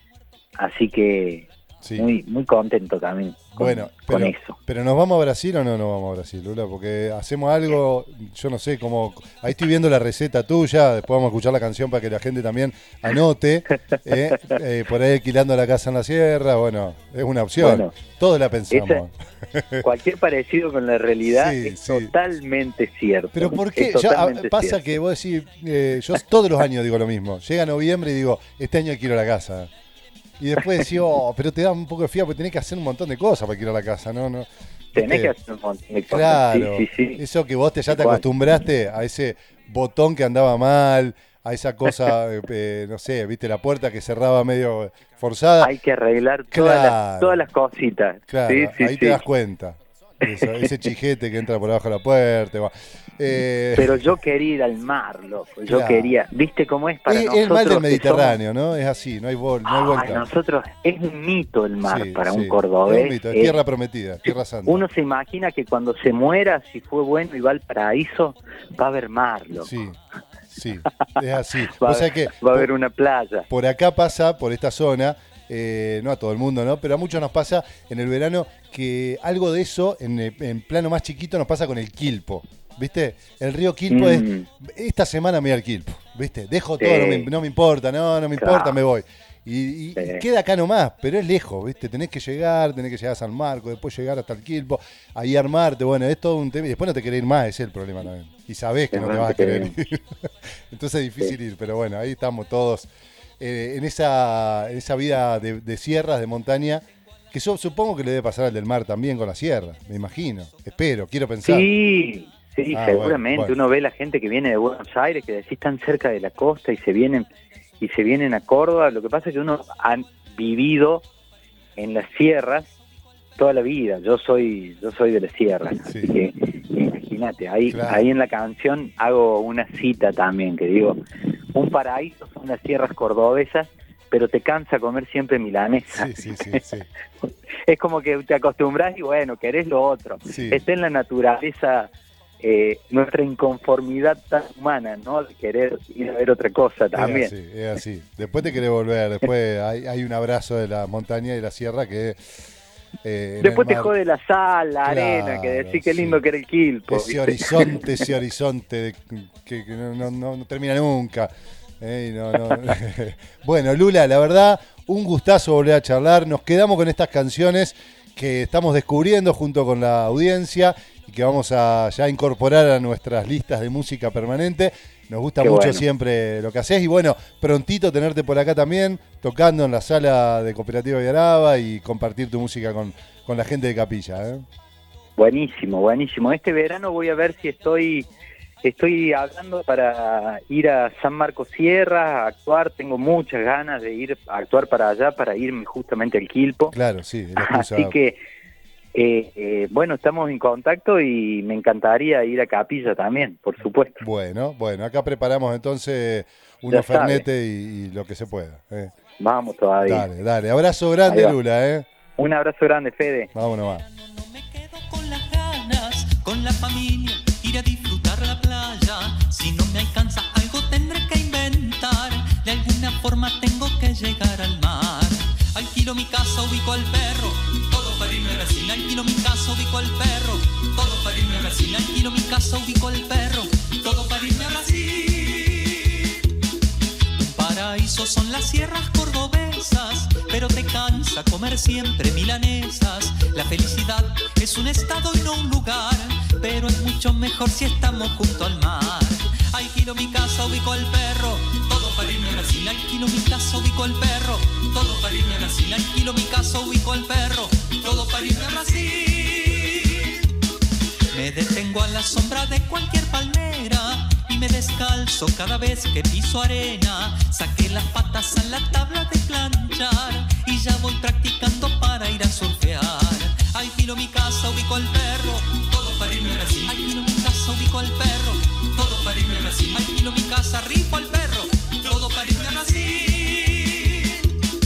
Así que sí. muy muy contento también con, bueno, pero, con eso. Pero ¿nos vamos a Brasil o no nos vamos a Brasil, Lula? Porque hacemos algo, yo no sé, como ahí estoy viendo la receta tuya, después vamos a escuchar la canción para que la gente también anote, eh, eh, por ahí alquilando la casa en la sierra, bueno, es una opción, bueno, todos la pensamos. Esa, cualquier parecido con la realidad sí, es sí. totalmente cierto. Pero ¿por qué? Ya, pasa cierto. Que vos decís, eh, yo todos los años digo lo mismo, llega noviembre y digo, este año quiero la casa. Y después decís, oh, pero te da un poco de fía porque tenés que hacer un montón de cosas para ir a la casa, ¿no? no tenés que hacer un montón de cosas. Claro, sí, sí, sí. Eso que vos te, ya te acostumbraste a ese botón que andaba mal, a esa cosa, eh, no sé, viste, la puerta que cerraba medio forzada. Hay que arreglar todas, claro. las, todas las cositas. Claro, sí, sí, ahí sí. te das cuenta. Eso, ese chijete que entra por abajo de la puerta. Va. Eh... Pero yo quería ir al mar, loco. Yo claro. quería. ¿Viste cómo es para es, nosotros? Es el mar del Mediterráneo, somos... ¿no? Es así, no hay, vol no hay Ay, vuelta. Nosotros, es un mito el mar sí, para sí. un cordobés. Es un mito, es tierra es... prometida, tierra santa. Uno se imagina que cuando se muera, si fue bueno y va al paraíso, va a haber mar, loco. Sí. Sí, es así. va, o sea que, va a haber una playa. Por acá pasa, por esta zona, eh, no a todo el mundo, ¿no? Pero a muchos nos pasa en el verano que algo de eso, en, en plano más chiquito, nos pasa con el Quilpo. ¿Viste? El río Quilpo mm. es, esta semana me voy al Quilpo, ¿viste? Dejo sí. todo, no me, no me importa, no, no me claro. importa, me voy. Y, y, sí. y queda acá nomás, pero es lejos, ¿viste? Tenés que llegar, tenés que llegar a San Marcos, después llegar hasta el Quilpo, ahí armarte, bueno, es todo un tema, y después no te querés ir más, ese es el problema también. Y sabés que no te vas a querer ir. Entonces es difícil sí. ir, pero bueno, ahí estamos todos eh, en, esa, en esa vida de, de sierras, de montaña, que yo supongo que le debe pasar al del mar también con la sierra, me imagino, espero, quiero pensar. Sí, sí, ah, seguramente, bueno, bueno. Uno ve la gente que viene de Buenos Aires, que decís tan cerca de la costa y se vienen y se vienen a Córdoba. Lo que pasa es que uno ha vivido en las sierras toda la vida. Yo soy yo soy de las sierras, sí. Así que imagínate, ahí claro. ahí en la canción hago una cita también, que digo, un paraíso son las sierras cordobesas, pero te cansa comer siempre milanesa. Sí, sí, sí, sí. Es como que te acostumbras y bueno, querés lo otro. Sí. Está en la naturaleza eh, nuestra inconformidad tan humana, ¿no? De querer ir a ver otra cosa también. Es así, es así. Después te querés volver, después hay, hay un abrazo de la montaña y de la sierra que... Eh, después te jode la sal, la claro, arena, que decís qué lindo sí. que era el Quilpo. Ese ¿viste? horizonte, ese horizonte de, que, que no, no, no, no termina nunca. Eh, no, no. Bueno, Lula, la verdad, un gustazo volver a charlar. Nos quedamos con estas canciones que estamos descubriendo junto con la audiencia y que vamos a ya incorporar a nuestras listas de música permanente. Nos gusta Qué mucho bueno. siempre lo que haces y bueno, prontito tenerte por acá también, tocando en la sala de Cooperativa Villaraba y compartir tu música con, con la gente de Capilla. ¿eh? Buenísimo, buenísimo. Este verano voy a ver si estoy estoy hablando para ir a San Marcos Sierra a actuar. Tengo muchas ganas de ir a actuar para allá, para irme justamente al Quilpo. Claro, sí. Así que, eh, eh, bueno, estamos en contacto y me encantaría ir a Capilla también, por supuesto. Bueno, bueno, acá preparamos entonces unos fernetes y, y lo que se pueda. Eh. Vamos todavía. Dale, dale. Abrazo grande, Lula, ¿eh? Un abrazo grande, Fede. Vámonos, va. No me quedo con las ganas, con la familia, ir a disfrutar la playa. Si no me alcanza algo tendré que inventar. De alguna forma tengo que llegar al mar. Alquilo mi casa, ubico al perro, todo para irme a Brasil. Alquilo mi casa, ubico al perro, todo para irme a Brasil. Alquilo mi casa, ubico al perro, todo para irme a Brasil. Paraíso son las sierras cordobesas, pero te cansa comer siempre milanesas. La felicidad es un estado y no un lugar, pero es mucho mejor si estamos junto al mar. Alquilo mi casa, ubico al perro, todo para irme a Brasil. Alquilo mi casa, ubico al perro, todo para irme a Brasil. Alquilo mi casa, ubico al perro, todo para irme a Brasil. Me detengo a la sombra de cualquier palmera y me descalzo cada vez que piso arena. Saqué las patas a la tabla de planchar y ya voy practicando para ir a surfear. Alquilo mi casa, ubico al perro, todo para irme a Brasil. Alquilo mi casa, ubico al perro, todo para irme a Brasil. Alquilo mi casa, rifo al perro, todo para irme a Brasil.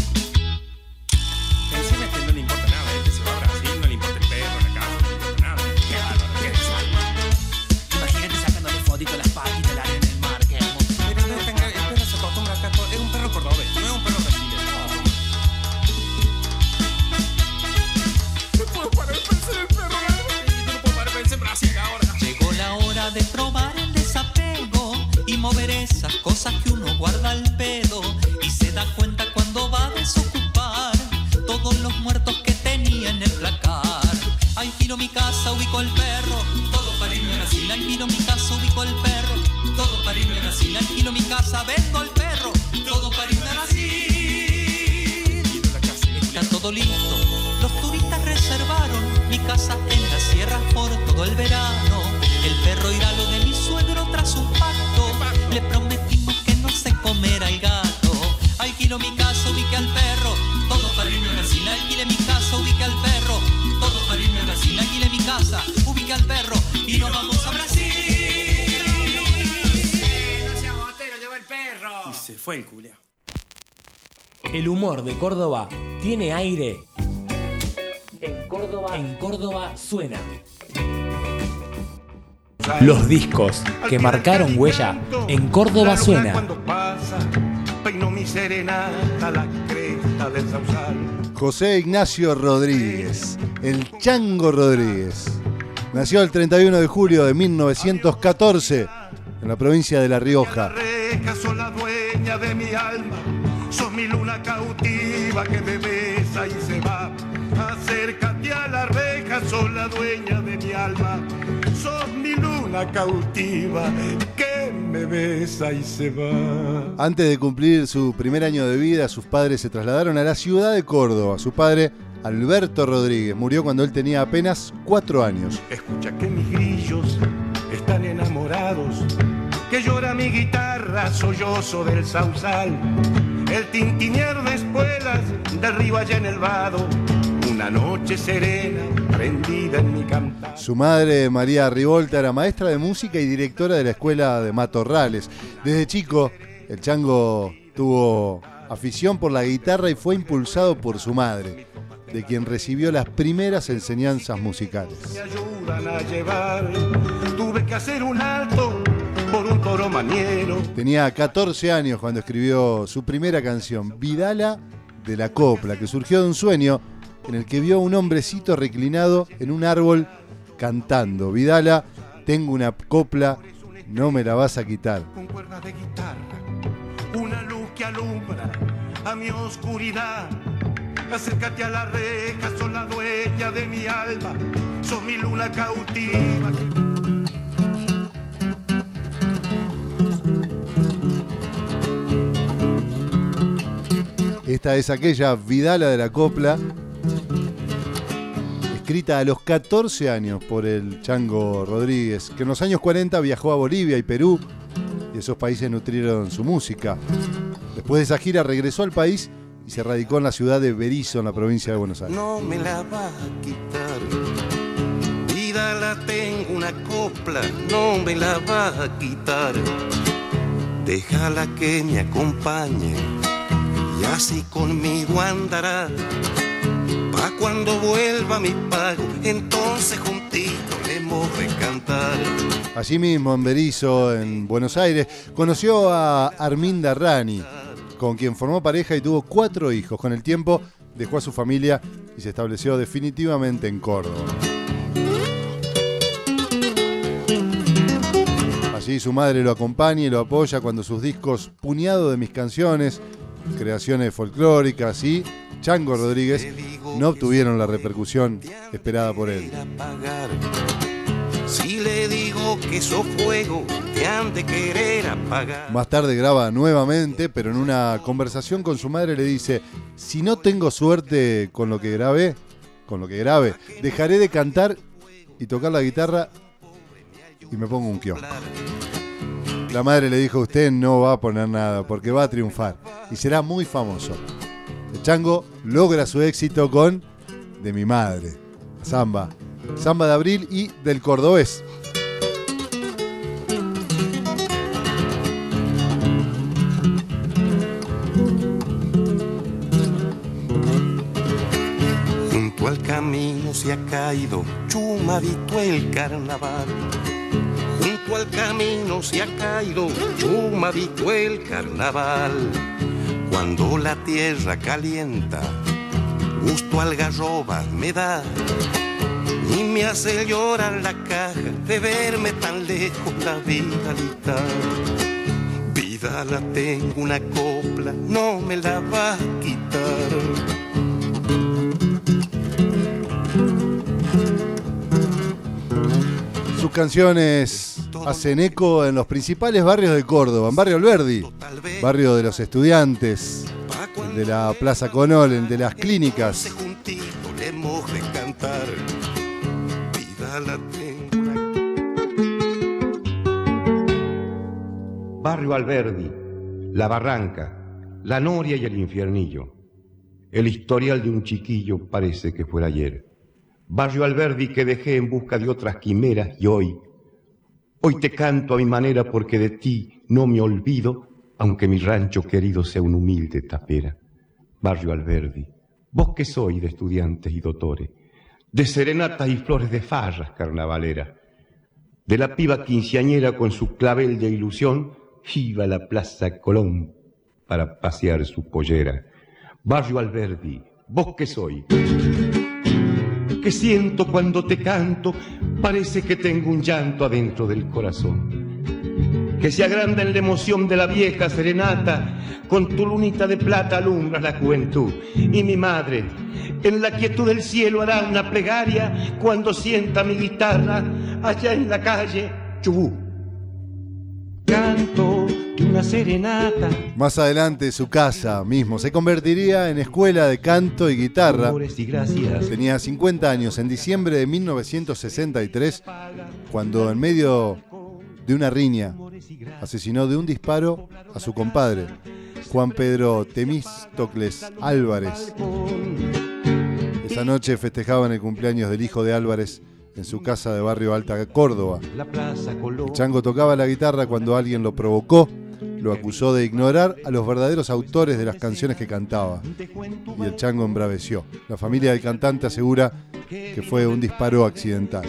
Encima este no le importa nada, este se va a Brasil, no le importa el perro, la casa, no le importa nada. Qué bárbaro, qué desalma. Imagínate sacándole fotito a las patitas, la arena en el mar, qué hermoso. Pero no tenga, el perro se acostumbra acá, es un perro cordobés, no es un perro brasileño. No puedo parar de pensar en el perro, no puedo parar de pensar en Brasil ahora. Llegó la hora de probar el desapego y mover esas cosas que uno guarda al pedo y se da cuenta cuando va a desocupar todos los muertos que tenía en el placar. Alquilo mi casa, ubico el perro, todo para irme a Brasil. Alquilo mi casa, ubico el perro, todo para irme a Brasil. Alquilo mi casa, vendo el perro, todo para irme a Brasil. Está todo listo, los turistas reservaron mi casa en la sierra por todo el verano. El perro irá a lo de mi suegro tras un pacto. Le prometimos que no se comerá el gato. Alquilo mi casa, ubique al perro, todo para irme a Brasil. Alquile mi casa, ubique al perro, todo para irme a Brasil. Alquile mi casa, ubique al perro y nos vamos a Brasil. No sea botero, lleva el perro. Y se fue el culo. El humor de Córdoba tiene aire. En Córdoba, en Córdoba suena. Los discos que marcaron huella en Córdoba suena. José Ignacio Rodríguez, el Chango Rodríguez. Nació el treinta y uno de julio de mil novecientos catorce en la provincia de La Rioja. Sos la dueña de mi alma, sos mi luna cautiva que me besa y se va. Acércate a la reja, sos la dueña de mi alma, sos mi luna cautiva que me besa y se va. Antes de cumplir su primer año de vida, sus padres se trasladaron a la ciudad de Córdoba. Su padre, Alberto Rodríguez, murió cuando él tenía apenas cuatro años. Escucha que mis grillos están enamorados, que llora mi guitarra, sollozo del sausal, el tintinear de espuelas del río allá en el vado, una noche serena prendida en mi cantar. Su madre, María Rivolta, era maestra de música y directora de la escuela de Matorrales. Desde chico, el Chango tuvo afición por la guitarra y fue impulsado por su madre, de quien recibió las primeras enseñanzas musicales. Me ayudan a llevar, tuve que hacer un alto por un toro maniero. Tenía catorce años cuando escribió su primera canción, Vidala de la Copla, que surgió de un sueño en el que vio a un hombrecito reclinado en un árbol cantando. Vidala, tengo una copla, no me la vas a quitar. Con cuerdas de guitarra, una luz que alumbra a mi oscuridad. Acércate a la reja, sos la dueña de mi alma, sos mi luna cautiva. Esta es aquella Vidala de la Copla, escrita a los catorce años por el Chango Rodríguez, que en los años cuarenta viajó a Bolivia y Perú, y esos países nutrieron su música. Después de esa gira regresó al país y se radicó en la ciudad de Berisso, en la provincia de Buenos Aires. No me la va a quitar. Vida la tengo una copla, no me la va a quitar. Déjala que me acompañe y así conmigo andará. Pa' cuando vuelva mi pago, entonces juntito le hemos de cantar. Allí mismo, en Berisso, en Buenos Aires, conoció a Arminda Rani, con quien formó pareja y tuvo cuatro hijos. Con el tiempo dejó a su familia y se estableció definitivamente en Córdoba. Allí su madre lo acompaña y lo apoya cuando sus discos Puñado de mis canciones, creaciones folclóricas y Chango Rodríguez no obtuvieron la repercusión esperada por él. Si le digo que sos fuego, te han de querer apagar. Más tarde graba nuevamente, pero en una conversación con su madre le dice: si no tengo suerte con lo que grabé, con lo que grabe, dejaré de cantar y tocar la guitarra y me pongo un kiosco. La madre le dijo: usted no va a poner nada porque va a triunfar y será muy famoso. El Chango logra su éxito con De mi madre, Samba, Samba de Abril y Del Cordobés. Junto al camino se ha caído chumadito el carnaval. Junto al camino se ha caído chumadito el carnaval. Cuando la tierra calienta, gusto algarroba me da y me hace llorar la caja de verme tan lejos la vidalita. Vida la tengo una copla, no me la va a quitar. Sus canciones hacen eco en los principales barrios de Córdoba, en Barrio Alberdi, barrio de los estudiantes, el de la Plaza Conol, el de las clínicas. Barrio Alberdi, La Barranca, La Noria y el Infiernillo. El historial de un chiquillo parece que fuera ayer. Barrio Alberdi que dejé en busca de otras quimeras y hoy, hoy te canto a mi manera porque de ti no me olvido, aunque mi rancho querido sea una humilde tapera. Barrio Alberdi, vos que sois de estudiantes y doctores, de serenatas y flores de farras carnavaleras, de la piba quinceañera con su clavel de ilusión, iba a la Plaza Colón para pasear su pollera. Barrio Alberdi, vos que sois, que siento cuando te canto, parece que tengo un llanto adentro del corazón, que se agranda en la emoción de la vieja serenata, con tu lunita de plata alumbras la juventud, y mi madre en la quietud del cielo hará una plegaria cuando sienta mi guitarra allá en la calle Chubú. Canto de una serenata. Más adelante su casa mismo se convertiría en escuela de canto y guitarra. Tenía cincuenta años en diciembre de mil novecientos sesenta y tres, cuando en medio de una riña asesinó de un disparo a su compadre, Juan Pedro Temístocles Álvarez. Esa noche festejaban el cumpleaños del hijo de Álvarez en su casa de Barrio Alta, Córdoba. El Chango tocaba la guitarra cuando alguien lo provocó, lo acusó de ignorar a los verdaderos autores de las canciones que cantaba. Y el Chango embraveció. La familia del cantante asegura que fue un disparo accidental.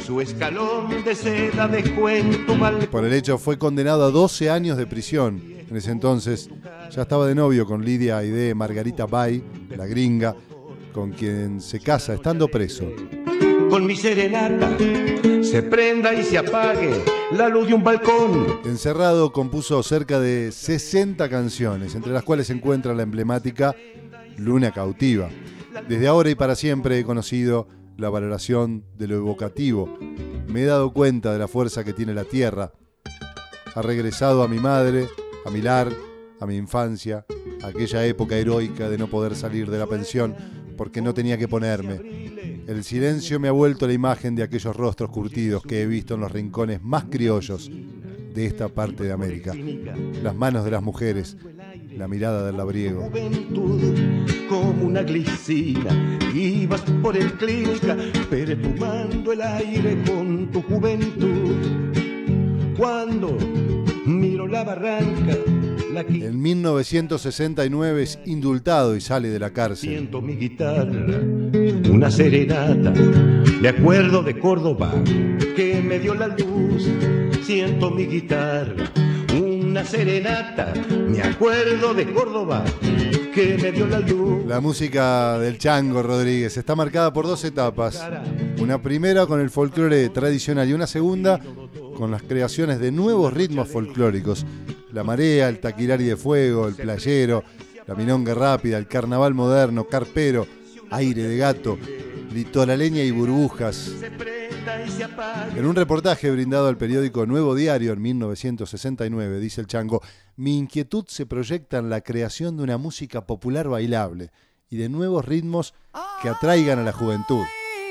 Por el hecho fue condenado a doce años de prisión. En ese entonces ya estaba de novio con Lidia Aide Margarita Bay, la gringa, con quien se casa estando preso. Con mi serenata se prenda y se apague la luz de un balcón. Encerrado compuso cerca de sesenta canciones, entre las cuales se encuentra la emblemática Luna Cautiva. Desde ahora y para siempre he conocido la valoración de lo evocativo. Me he dado cuenta de la fuerza que tiene la tierra. Ha regresado a mi madre, a mi lar, a mi infancia, a aquella época heroica de no poder salir de la pensión porque no tenía que ponerme. El silencio me ha vuelto la imagen de aquellos rostros curtidos que he visto en los rincones más criollos de esta parte de América. Las manos de las mujeres, la mirada del labriego. Juventud, como una glicina, ibas por el clínica, perfumando el aire con tu juventud. Cuando miro la barranca, la qui- En mil novecientos sesenta y nueve es indultado y sale de la cárcel. siento mi guitarra, una serenata, me acuerdo de Córdoba, que me dio la luz. Siento mi guitarra, una serenata, me acuerdo de Córdoba, que me dio la luz. La música del Chango Rodríguez está marcada por dos etapas. Una primera con el folclore tradicional y una segunda con las creaciones de nuevos ritmos folclóricos. La marea, el taquirari de fuego, el playero, la milonga rápida, el carnaval moderno, carpero, aire de gato, litoraleña y burbujas. En un reportaje brindado al periódico Nuevo Diario en mil novecientos sesenta y nueve, dice el Chango: mi inquietud se proyecta en la creación de una música popular bailable y de nuevos ritmos que atraigan a la juventud.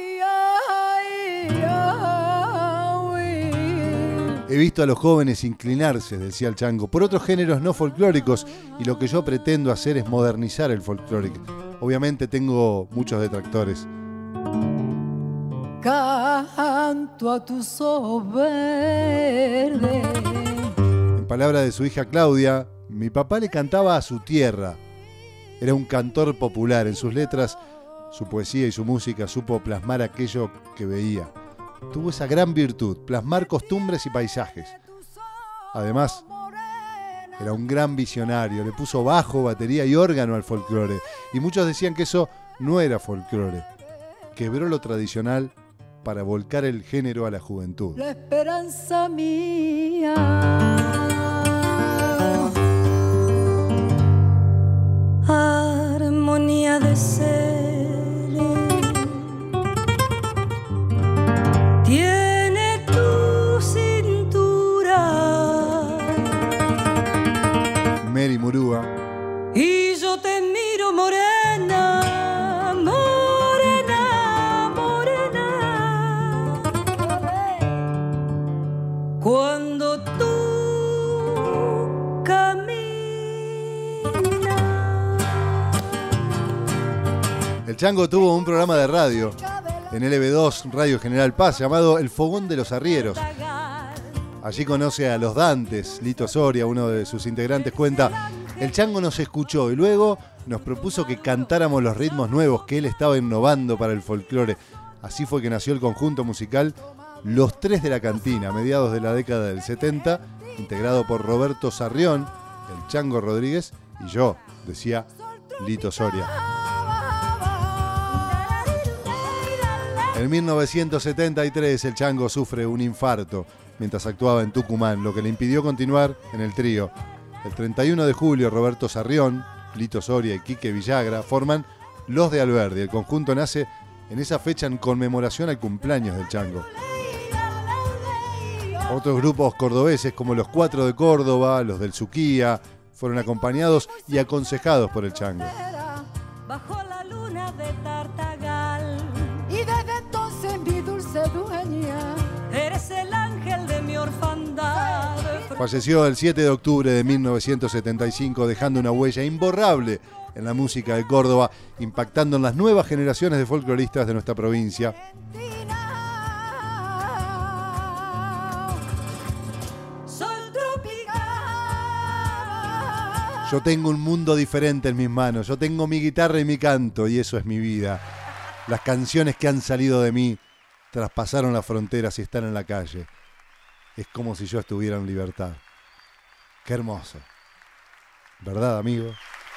He visto a los jóvenes inclinarse, decía el Chango, por otros géneros no folclóricos, y lo que yo pretendo hacer es modernizar el folclore. Obviamente tengo muchos detractores. Canto a tus ojos verdes. En palabras de su hija Claudia, mi papá le cantaba a su tierra. Era un cantor popular. En sus letras, su poesía y su música supo plasmar aquello que veía. Tuvo esa gran virtud, plasmar costumbres y paisajes. Además, era un gran visionario. Le puso bajo, batería y órgano al folclore. Y muchos decían que eso no era folclore. Quebró lo tradicional para volcar el género a la juventud. La esperanza mía. Armonía de ser. Tiene tu cintura. Mary Murúa. Y yo te miro morena, morena, morena. Cuando tú caminas. El Chango tuvo un programa de radio en L B dos, Radio General Paz, llamado El Fogón de los Arrieros. Allí conoce a los Dantes. Lito Soria, uno de sus integrantes, cuenta: el Chango nos escuchó y luego nos propuso que cantáramos los ritmos nuevos que él estaba innovando para el folclore. Así fue que nació el conjunto musical Los Tres de la Cantina, a mediados de la década del setenta, integrado por Roberto Sarrión, el Chango Rodríguez y yo, decía Lito Soria. En mil novecientos setenta y tres el Chango sufre un infarto mientras actuaba en Tucumán, lo que le impidió continuar en el trío. El treinta y uno de julio, Roberto Sarrión, Lito Soria y Quique Villagra forman Los de Alberdi. El conjunto nace en esa fecha en conmemoración al cumpleaños del Chango. Otros grupos cordobeses como los Cuatro de Córdoba, los del Suquía, fueron acompañados y aconsejados por el Chango. Bajo la luna de Tartagal. Y desde entonces mi dulce dueña, eres el ángel de mi orfandad. Falleció el siete de octubre de mil novecientos setenta y cinco, dejando una huella imborrable en la música de Córdoba, impactando en las nuevas generaciones de folcloristas de nuestra provincia. Yo tengo un mundo diferente en mis manos, yo tengo mi guitarra y mi canto, y eso es mi vida. Las canciones que han salido de mí traspasaron las fronteras y están en la calle. Es como si yo estuviera en libertad. Qué hermoso. ¿Verdad, amigo?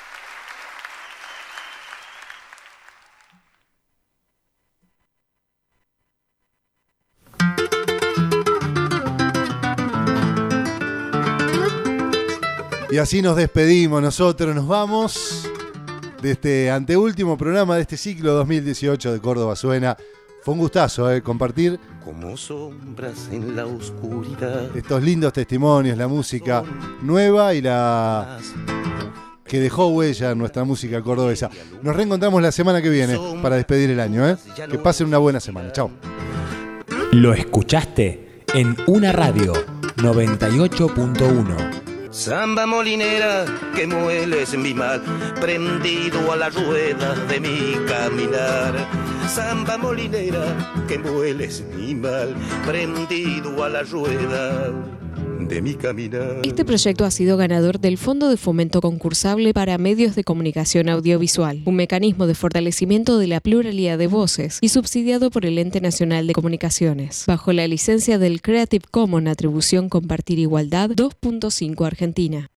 Y así nos despedimos, nosotros nos vamos de este anteúltimo programa de este ciclo dos mil dieciocho de Córdoba Suena. Fue un gustazo eh, compartir como sombras en la oscuridad. Estos lindos testimonios, la música nueva y la que dejó huella en nuestra música cordobesa. Nos reencontramos la semana que viene para despedir el año, ¿eh? Que pasen una buena semana. Chao. Lo escuchaste en Una Radio noventa y ocho punto uno. Samba molinera que mueles mi mal, prendido a la rueda de mi caminar. Samba molinera que mueles mi mal, prendido a la rueda de mi caminar. Este proyecto ha sido ganador del Fondo de Fomento Concursable para Medios de Comunicación Audiovisual, un mecanismo de fortalecimiento de la pluralidad de voces y subsidiado por el Ente Nacional de Comunicaciones, bajo la licencia del Creative Commons Atribución Compartir Igualdad dos punto cinco Argentina.